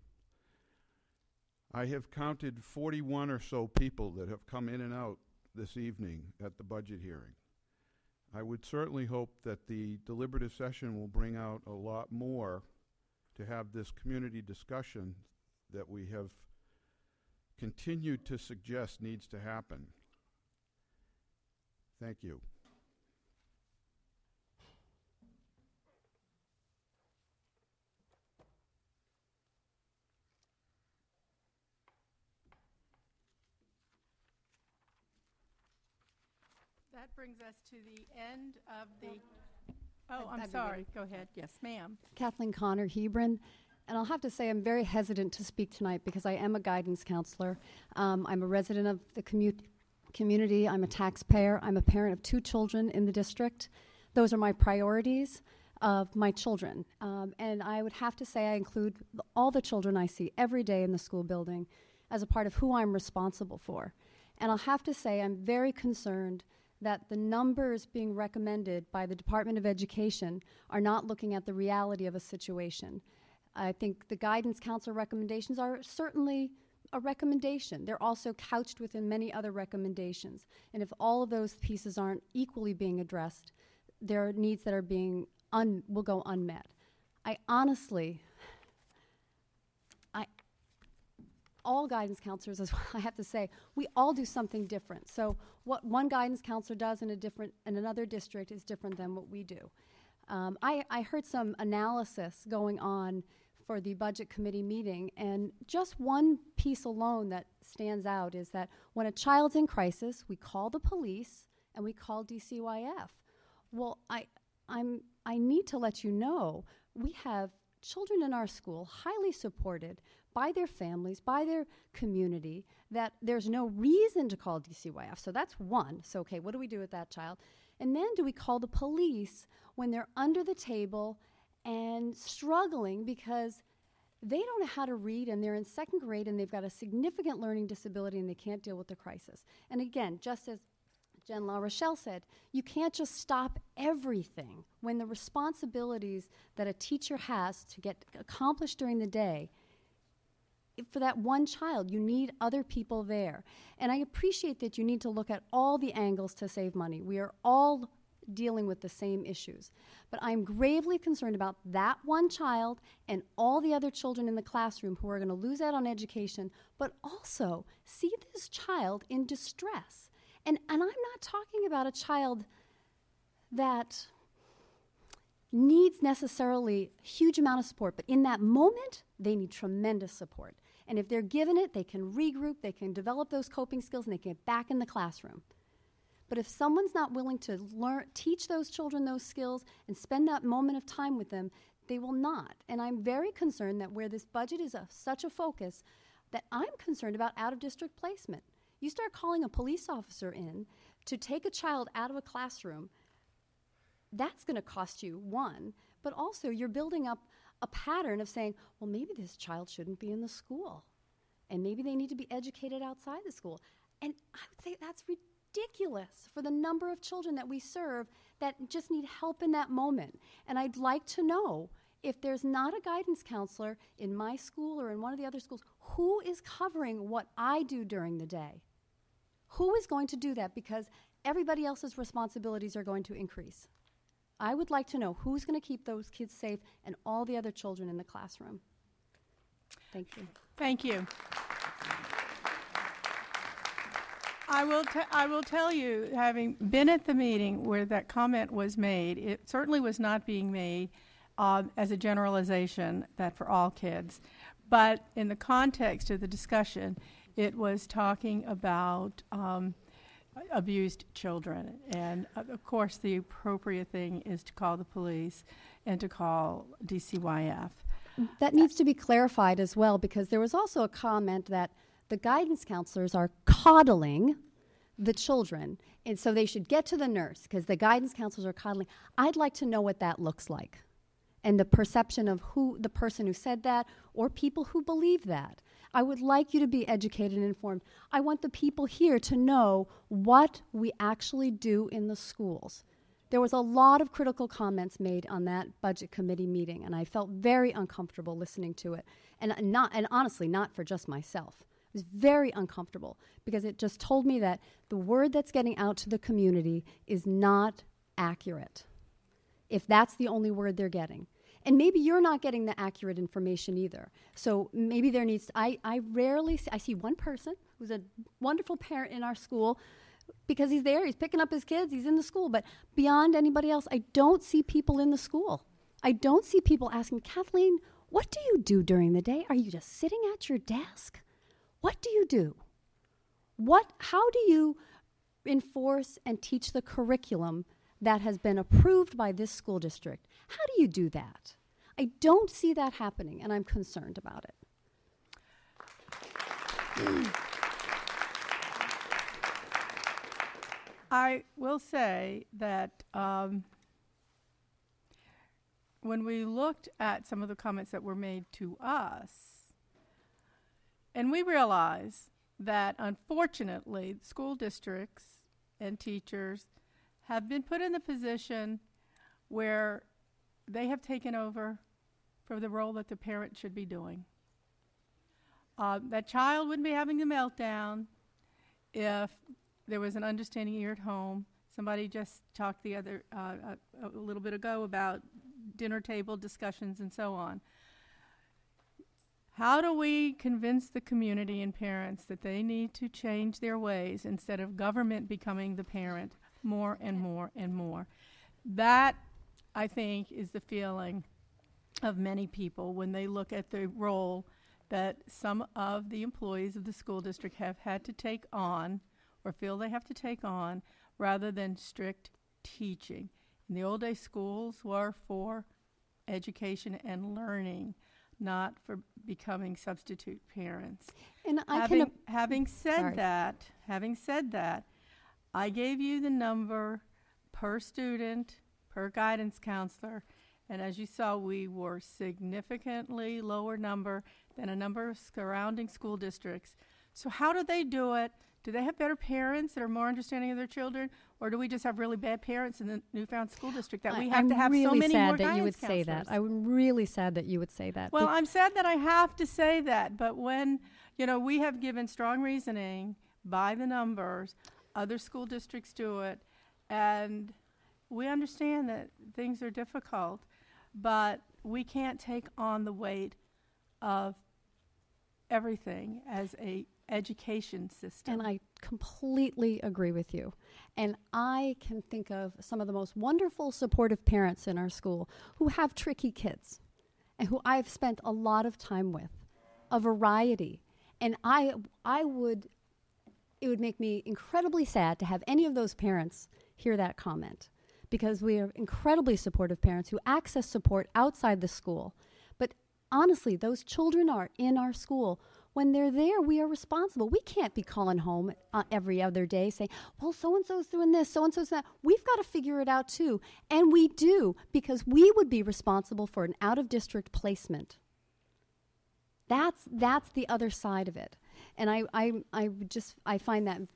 I have counted forty-one or so people that have come in and out this evening at the budget hearing. I would certainly hope that the deliberative session will bring out a lot more to have this community discussion that we have continued to suggest needs to happen. Thank you. That brings us to the end of the, oh, That'd I'm be sorry. ready. Go ahead. Yes, ma'am. Kathleen Connor Hebron. And I'll have to say I'm very hesitant to speak tonight because I am a guidance counselor. Um, I'm a resident of the commu- community. I'm a taxpayer. I'm a parent of two children in the district. Those are my priorities of my children. Um, and I would have to say I include all the children I see every day in the school building as a part of who I'm responsible for. And I'll have to say I'm very concerned that the numbers being recommended by the Department of Education are not looking at the reality of a situation. I think the guidance counselor recommendations are certainly a recommendation. They're also couched within many other recommendations. And if all of those pieces aren't equally being addressed, there are needs that are being un- will go unmet. I honestly, I all guidance counselors, as I have to say, we all do something different. So what one guidance counselor does in a different in another district is different than what we do. Um, I, I heard some analysis going on for the budget committee meeting, and just one piece alone that stands out is that when a child's in crisis, we call the police and we call D C Y F. Well, I, I'm, I need to let you know we have children in our school highly supported by their families, by their community, that there's no reason to call D C Y F. So that's one. So, okay, what do we do with that child? And then do we call the police when they're under the table and struggling because they don't know how to read and they're in second grade and they've got a significant learning disability and they can't deal with the crisis? And again, just as Jen La Rochelle said, you can't just stop everything when the responsibilities that a teacher has to get accomplished during the day. For that one child, you need other people there. And I appreciate that you need to look at all the angles to save money. We are all dealing with the same issues. But I'm gravely concerned about that one child and all the other children in the classroom who are going to lose out on education, but also see this child in distress. And, and I'm not talking about a child that needs necessarily a huge amount of support, but in that moment, they need tremendous support. And if they're given it, they can regroup, they can develop those coping skills, and they can get back in the classroom. But if someone's not willing to learn, teach those children those skills and spend that moment of time with them, they will not. And I'm very concerned that where this budget is a, such a focus, that I'm concerned about out-of-district placement. You start calling a police officer in to take a child out of a classroom, that's going to cost you, one, but also you're building up a pattern of saying, well, maybe this child shouldn't be in the school, and maybe they need to be educated outside the school. And I would say that's ridiculous for the number of children that we serve that just need help in that moment. And I'd like to know, if there's not a guidance counselor in my school or in one of the other schools, who is covering what I do during the day? Who is going to do that? Because everybody else's responsibilities are going to increase. I would like to know who's going to keep those kids safe and all the other children in the classroom. Thank you. Thank you. I will, te- I will tell you, having been at the meeting where that comment was made, it certainly was not being made um, as a generalization that for all kids. But in the context of the discussion, it was talking about um, abused children. And uh, of course, the appropriate thing is to call the police and to call D C Y F. That needs to be clarified as well, because there was also a comment that the guidance counselors are coddling the children, and so they should get to the nurse because the guidance counselors are coddling. I'd like to know what that looks like and the perception of who the person who said that or people who believe that. I would like you to be educated and informed. I want the people here to know what we actually do in the schools. There was a lot of critical comments made on that budget committee meeting, and I felt very uncomfortable listening to it. And not, and honestly, not for just myself. It was very uncomfortable because it just told me that the word that's getting out to the community is not accurate, if that's the only word they're getting. And maybe you're not getting the accurate information either. So maybe there needs, to, I, I rarely, see, I see one person who's a wonderful parent in our school because he's there, he's picking up his kids, he's in the school. But beyond anybody else, I don't see people in the school. I don't see people asking, Kathleen, what do you do during the day? Are you just sitting at your desk? What do you do? What, how do you enforce and teach the curriculum that has been approved by this school district? How do you do that? I don't see that happening, and I'm concerned about it. I will say that um, when we looked at some of the comments that were made to us, and we realize that unfortunately school districts and teachers have been put in the position where they have taken over for the role that the parent should be doing. Uh, that child wouldn't be having a meltdown if there was an understanding ear at home. Somebody just talked the other uh, a, a little bit ago about dinner table discussions and so on. How do we convince the community and parents that they need to change their ways instead of government becoming the parent more and more and more? That, I think, is the feeling of many people when they look at the role that some of the employees of the school district have had to take on or feel they have to take on rather than strict teaching. In the old days, schools were for education and learning, not for becoming substitute parents. And I having, can ap- having said Sorry. that, having said that, I gave you the number per student, per guidance counselor, and as you saw, we were significantly lower number than a number of surrounding school districts. So how do they do it? Do they have better parents that are more understanding of their children, or do we just have really bad parents in the Newfound school district that we have I'm to have really so many sad more that guidance you would say counselors? that. I'm really sad that you would say that. Well, Be- I'm sad that I have to say that, but when, you know, we have given strong reasoning by the numbers, other school districts do it, and we understand that things are difficult, but we can't take on the weight of everything as a education system. And I completely agree with you. And I can think of some of the most wonderful, supportive parents in our school who have tricky kids and who I've spent a lot of time with, a variety. And I, I would, it would make me incredibly sad to have any of those parents hear that comment, because we are incredibly supportive parents who access support outside the school. But honestly, those children are in our school. When they're there, we are responsible. We can't be calling home uh, every other day saying, well, so-and-so's doing this, so-and-so's that. We've got to figure it out too. And we do, because we would be responsible for an out-of-district placement. That's that's the other side of it. And I, I, I just, I find that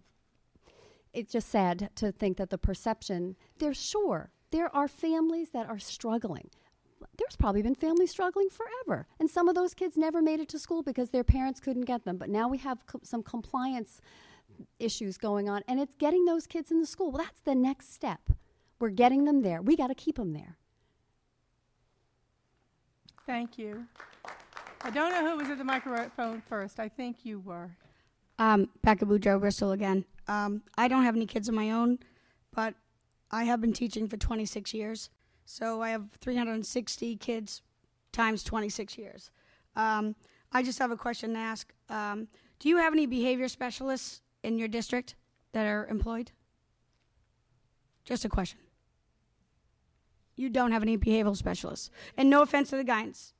it's just sad to think that the perception, there's sure, there are families that are struggling. There's probably been families struggling forever. And some of those kids never made it to school because their parents couldn't get them. But now we have co- some compliance issues going on, and it's getting those kids in the school. Well, that's the next step. We're getting them there. We got to keep them there. Thank you. I don't know who was at the microphone first. I think you were. Um, Becca Boudreau, Bristol again. Um, I don't have any kids of my own, but I have been teaching for twenty-six years. So I have three hundred sixty kids times twenty-six years. Um, I just have a question to ask. Um, do you have any behavior specialists in your district that are employed? Just a question. You don't have any behavioral specialists. And no offense to the guidance.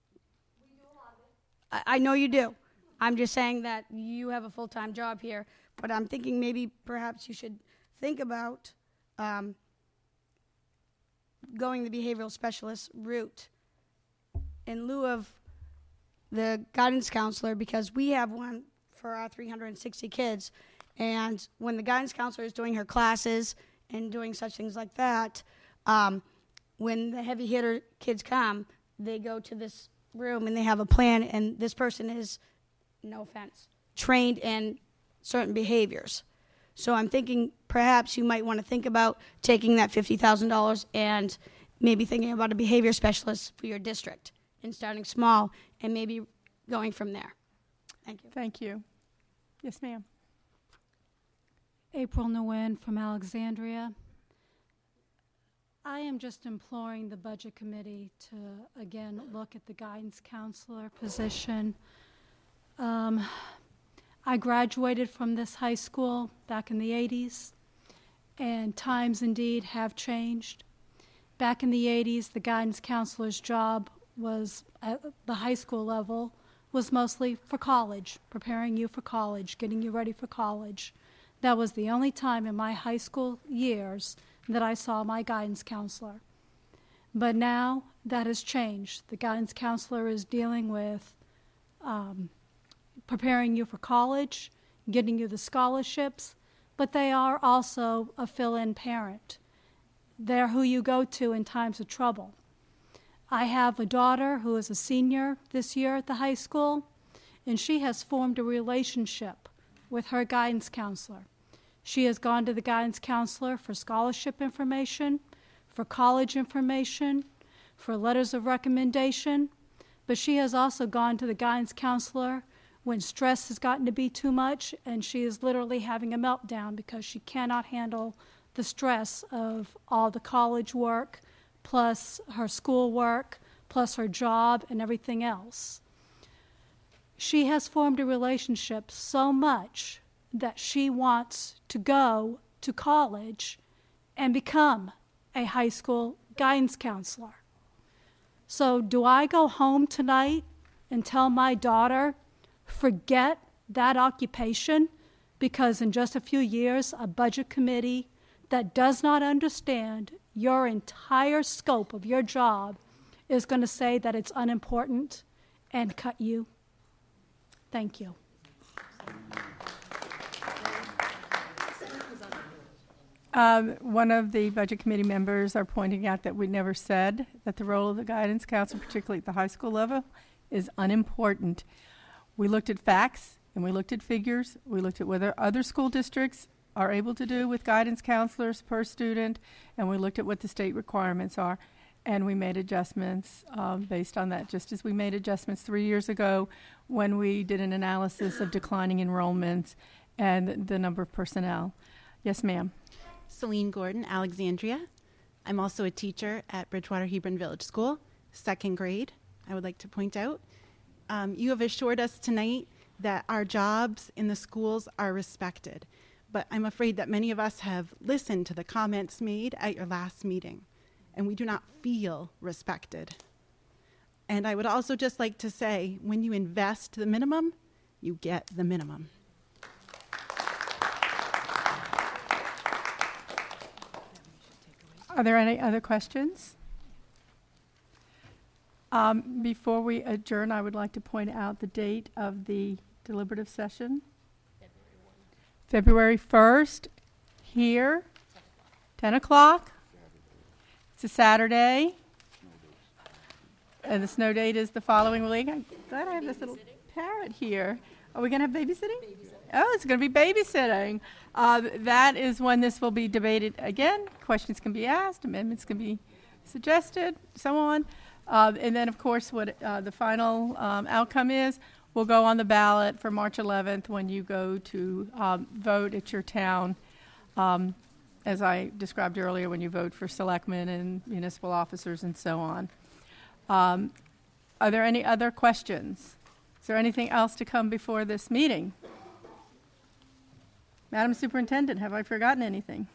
We do a lot of it. I, I know you do. I'm just saying that you have a full-time job here, but I'm thinking maybe perhaps you should think about um, going the behavioral specialist route in lieu of the guidance counselor, because we have one for our three hundred sixty kids. And when the guidance counselor is doing her classes and doing such things like that, um, when the heavy hitter kids come, they go to this room and they have a plan, and this person is, no offense, trained in certain behaviors. So I'm thinking perhaps you might want to think about taking that fifty thousand dollars and maybe thinking about a behavior specialist for your district and starting small and maybe going from there. Thank you. Thank you. Yes, ma'am. April Nguyen from Alexandria. I am just imploring the Budget Committee to, again, look at the guidance counselor position. Um, I graduated from this high school back in the eighties, and times indeed have changed. Back in the eighties, the guidance counselor's job was, at the high school level, was mostly for college, preparing you for college, getting you ready for college. That was the only time in my high school years that I saw my guidance counselor. But now that has changed. The guidance counselor is dealing with um, preparing you for college, getting you the scholarships, but they are also a fill-in parent. They're who you go to in times of trouble. I have a daughter who is a senior this year at the high school, and she has formed a relationship with her guidance counselor. She has gone to the guidance counselor for scholarship information, for college information, for letters of recommendation, but she has also gone to the guidance counselor when stress has gotten to be too much, and she is literally having a meltdown because she cannot handle the stress of all the college work, plus her school work, plus her job and everything else. She has formed a relationship so much that she wants to go to college and become a high school guidance counselor. So do I go home tonight and tell my daughter, forget that occupation, because in just a few years, a budget committee that does not understand your entire scope of your job is going to say that it's unimportant and cut you? Thank you. Um, one of the Budget Committee members are pointing out that we never said that the role of the guidance counselor, particularly at the high school level, is unimportant. We looked at facts and we looked at figures. We looked at whether other school districts are able to do with guidance counselors per student, and we looked at what the state requirements are, and we made adjustments um, based on that, just as we made adjustments three years ago when we did an analysis of declining enrollments and the number of personnel. Yes, ma'am. Celine Gordon, Alexandria. I'm also a teacher at Bridgewater Hebron Village School, second grade, I would like to point out. Um, you have assured us tonight that our jobs in the schools are respected, but I'm afraid that many of us have listened to the comments made at your last meeting, and we do not feel respected. And I would also just like to say, when you invest the minimum, you get the minimum. Are there any other questions? Um, before we adjourn, I would like to point out the date of the deliberative session. February first, here, ten o'clock. It's a Saturday. And the snow date is the following week. I'm glad I have this little parrot here. Are we going to have babysitting? Oh, it's going to be babysitting. Uh, that is when this will be debated again. Questions can be asked, amendments can be suggested, so on. Uh, and then, of course, what uh, the final um, outcome is will go on the ballot for March eleventh when you go to um, vote at your town, um, as I described earlier, when you vote for selectmen and municipal officers and so on. Um, are there any other questions? Is there anything else to come before this meeting? Madam Superintendent, have I forgotten anything?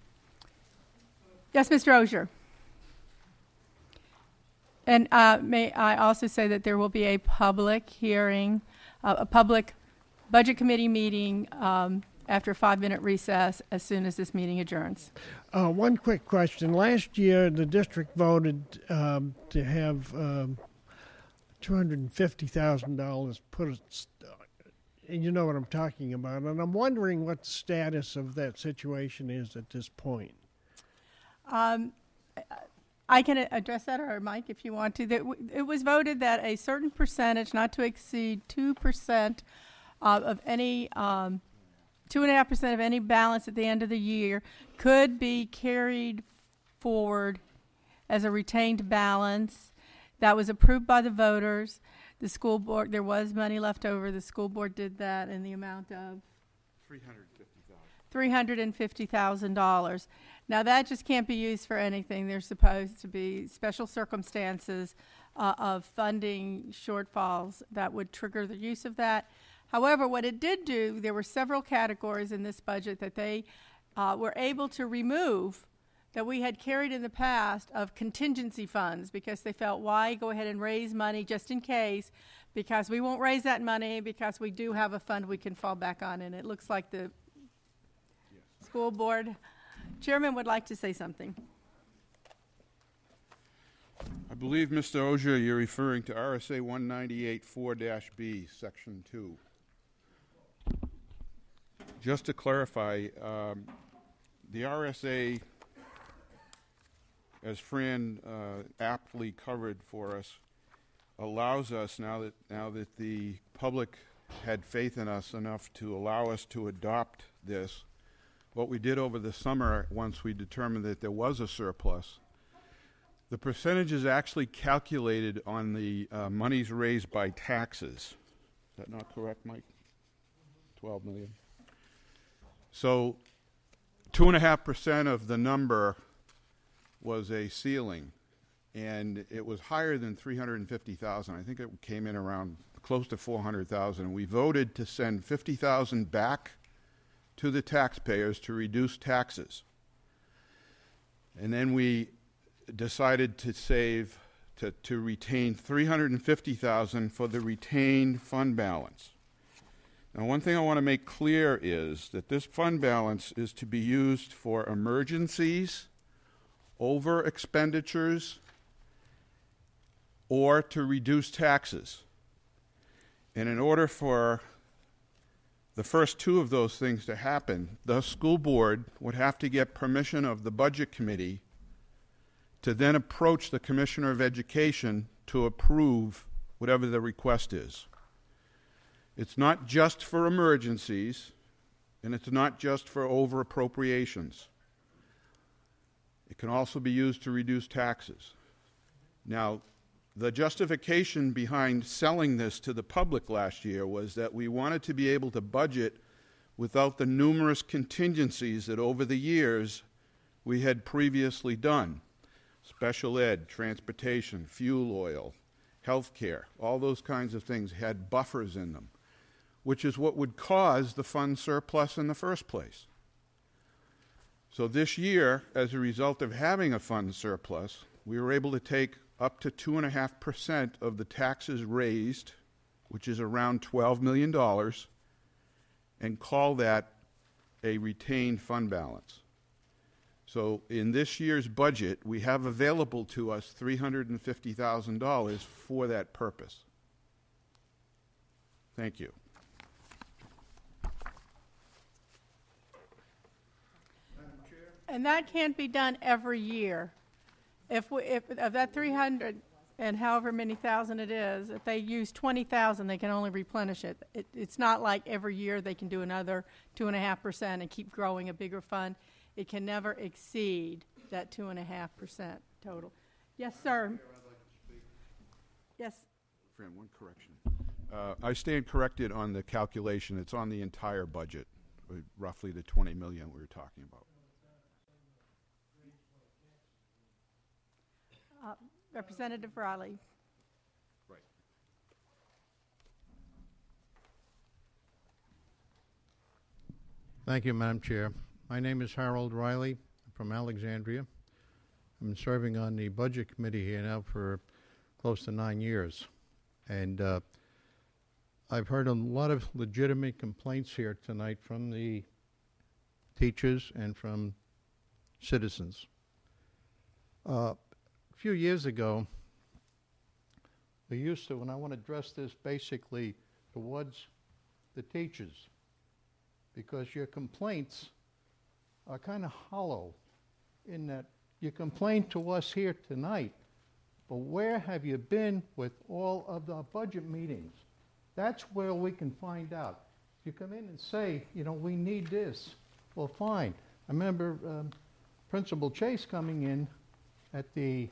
Yes, Mister Ogier. And uh, may I also say that there will be a public hearing, uh, a public budget committee meeting um, after a five-minute recess as soon as this meeting adjourns. Uh, one quick question. Last year, the district voted um, to have um, two hundred fifty thousand dollars put, as- and you know what I'm talking about, and I'm wondering what the status of that situation is at this point. Um, I can address that, or Mike, if you want to. That w- It was voted that a certain percentage, not to exceed two percent uh, of any, um, two and a half percent of any balance at the end of the year could be carried forward as a retained balance. That was approved by the voters. The school board, there was money left over. The school board did that in the amount of three hundred fifty thousand dollars. three hundred fifty thousand dollars. Now, that just can't be used for anything. There's supposed to be special circumstances uh, of funding shortfalls that would trigger the use of that. However, what it did do, there were several categories in this budget that they uh, were able to remove that we had carried in the past of contingency funds, because they felt, why go ahead and raise money just in case, because we won't raise that money because we do have a fund we can fall back on. And it looks like the school board chairman would like to say something. I believe, Mister Ogier, you're referring to R S A one ninety-eight four B, Section two. Just to clarify, um, the R S A, as Fran uh, aptly covered for us, allows us, now that now that the public had faith in us enough to allow us to adopt this, what we did over the summer, once we determined that there was a surplus, the percentage is actually calculated on the uh, monies raised by taxes. Is that not correct, Mike? twelve million. So two and a half percent of the number was a ceiling, and it was higher than three hundred fifty thousand. I think it came in around close to four hundred thousand. We voted to send fifty thousand back to the taxpayers to reduce taxes. And then we decided to save, to, to retain three hundred fifty thousand for the retained fund balance. Now, one thing I want to make clear is that this fund balance is to be used for emergencies, over expenditures, or to reduce taxes. And in order for the first two of those things to happen, the school board would have to get permission of the budget committee to then approach the Commissioner of Education to approve whatever the request is. It's not just for emergencies, and it's not just for over appropriations. It can also be used to reduce taxes. Now, the justification behind selling this to the public last year was that we wanted to be able to budget without the numerous contingencies that over the years we had previously done. Special ed, transportation, fuel oil, health care, all those kinds of things had buffers in them, which is what would cause the fund surplus in the first place. So this year, as a result of having a fund surplus, we were able to take up to two and a half percent of the taxes raised, which is around twelve million dollars, and call that a retained fund balance. So in this year's budget, we have available to us three hundred fifty thousand dollars for that purpose. Thank you. And that can't be done every year. If we, if of that three hundred and however many thousand it is, if they use twenty thousand, they can only replenish it. it. It's not like every year they can do another two and a half percent and keep growing a bigger fund. It can never exceed that two and a half percent total. Yes, sir. Yes. Fran, one correction. Uh, I stand corrected on the calculation. It's on the entire budget, uh, roughly the twenty million we were talking about. Uh, Representative Riley. Right. Thank you, Madam Chair. My name is Harold Riley. I'm from Alexandria. I've been serving on the Budget Committee here now for close to nine years. And uh, I've heard a lot of legitimate complaints here tonight from the teachers, and from citizens. Uh, a few years ago, we used to, and I want to address this basically towards the teachers, because your complaints are kind of hollow in that you complain to us here tonight, but where have you been with all of the budget meetings? That's where we can find out. You come in and say, you know, we need this. Well, fine. I remember um, Principal Chase coming in at the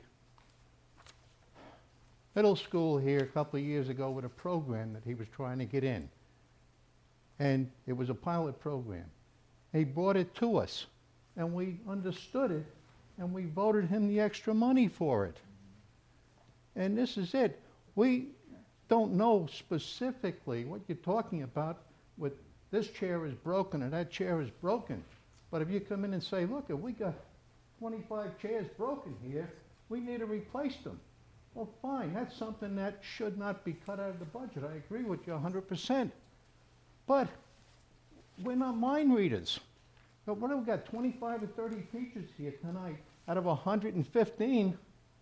middle school here a couple of years ago with a program that he was trying to get in. And it was a pilot program. He brought it to us, and we understood it, and we voted him the extra money for it. And this is it. We don't know specifically what you're talking about with this chair is broken or that chair is broken. But if you come in and say, look, if we got twenty-five chairs broken here, we need to replace them. Well, fine, that's something that should not be cut out of the budget. I agree with you one hundred percent. But we're not mind readers. But what have we got, twenty-five or thirty teachers here tonight out of one hundred fifteen?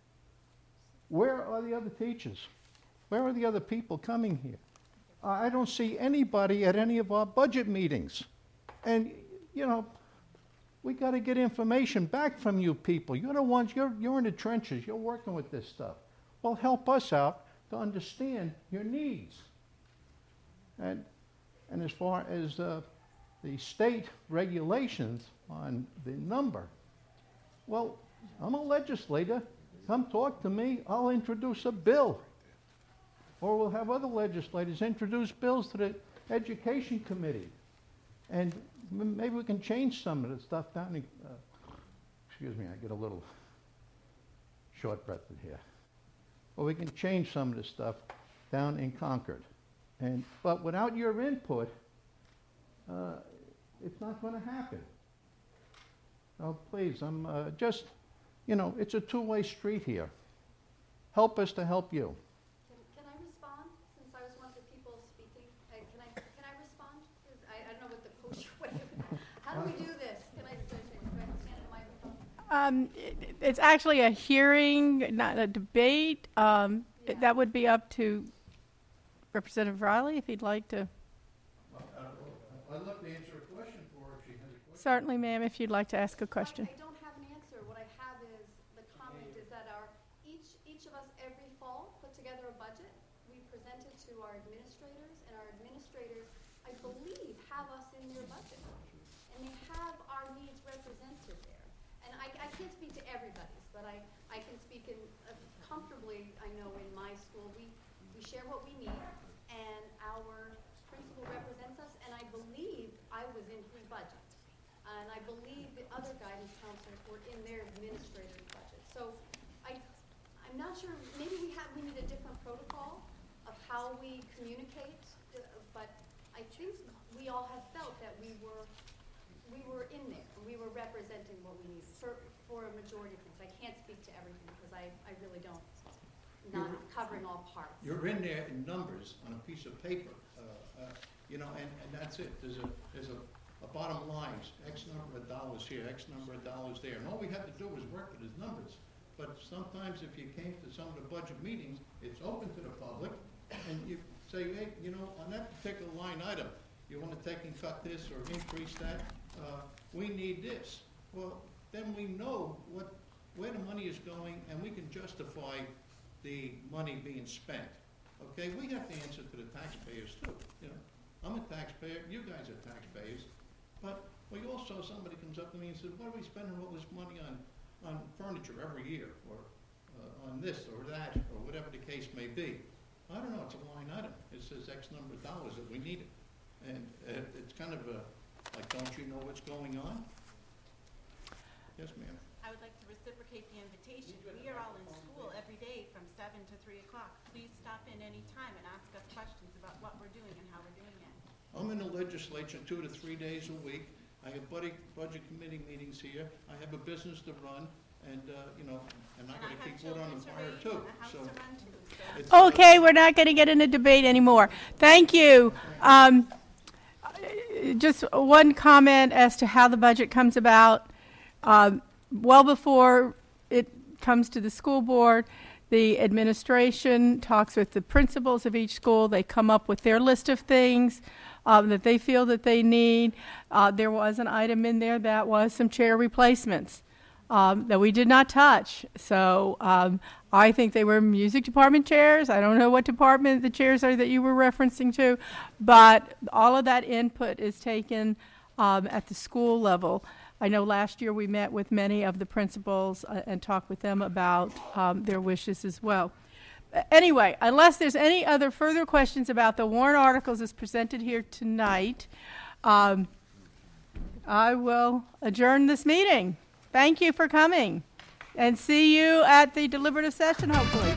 Where are the other teachers? Where are the other people coming here? I don't see anybody at any of our budget meetings. And, you know, we got to get information back from you people. You're the ones, you're, you're in the trenches. You're working with this stuff. Well, help us out to understand your needs. And, and as far as uh, the state regulations on the number, well, I'm a legislator. Come talk to me. I'll introduce a bill. Or we'll have other legislators introduce bills to the Education Committee. And m- maybe we can change some of the stuff down in, uh, excuse me, I get a little short-breathed here. Or we can change some of the stuff down in Concord. And, but without your input, uh, it's not going to happen. Oh, please, I'm uh, just, you know, it's a two-way street here. Help us to help you. Can, can I respond, since I was one of the people speaking? Uh, can I can I respond? 'Cause I, I don't know what the kosher way of, how do we do this? Can I, do I stand in the microphone? Um, it- It's actually a hearing, not a debate. Um, it- That would be up to Representative Riley, if he'd like to. I'd love to answer a question for her if she has a question. Certainly, ma'am, if you'd like to ask a question. I don't have an answer. What I have is, the comment is that our, each, each of us every fall put together a budget. We present it to our administrators, and our administrators, I believe, have us in their budget. And they have our needs represented there. And I, I can't speak to everybody's, but I, I can speak in, uh, comfortably, I know in my school, we, we share what we need, and our principal represents us, and I believe I was in his budget. And I believe the other guidance counselors were in their administrator's budget. So I, I'm not sure, maybe we have, we need a different protocol of how we communicate, uh, but I think we all have felt that we were, we were in there, and we were representing what we needed for, for a majority of things. I can't speak to everything, because I, I really don't, not You're- covering all parts. You're in there in numbers on a piece of paper, uh, uh, you know, and, and that's it. There's a, there's a, a bottom line, X number of dollars here, X number of dollars there. And all we had to do was work with his numbers. But sometimes if you came to some of the budget meetings, it's open to the public, and you say, hey, you know, on that particular line item, you want to take and cut this or increase that, uh, we need this. Well, then we know what, where the money is going, and we can justify the money being spent. Okay, we have to answer to the taxpayers too, you know. I'm a taxpayer, you guys are taxpayers, but we also, somebody comes up to me and says, what are we spending all this money on, on furniture every year, or uh, on this or that, or whatever the case may be? I don't know, it's a line item. It says X number of dollars that we need it. And uh, it's kind of a, like, don't you know what's going on? Yes, ma'am. I would like to reciprocate the invitation. We are all in school every day from seven to three o'clock. Please stop in any time and ask us questions about what we're doing and how we're doing it. I'm in the legislature two to three days a week. I have budget, budget committee meetings here. I have a business to run, and, uh, you know, and I gotta keep wood on the fire too. So it's, uh, Okay, we're not going to get in a debate anymore. Thank you. Um, just one comment as to how the budget comes about. Um, well before it comes to the school board, the administration talks with the principals of each school. They come up with their list of things um, that they feel that they need. Uh, there was an item in there that was some chair replacements um, that we did not touch. So um, I think they were music department chairs. I don't know what department the chairs are that you were referencing to, but all of that input is taken um, at the school level. I know last year we met with many of the principals uh, and talked with them about um, their wishes as well. Uh, anyway, unless there's any other further questions about the warrant articles as presented here tonight, um, I will adjourn this meeting. Thank you for coming, and see you at the deliberative session, hopefully.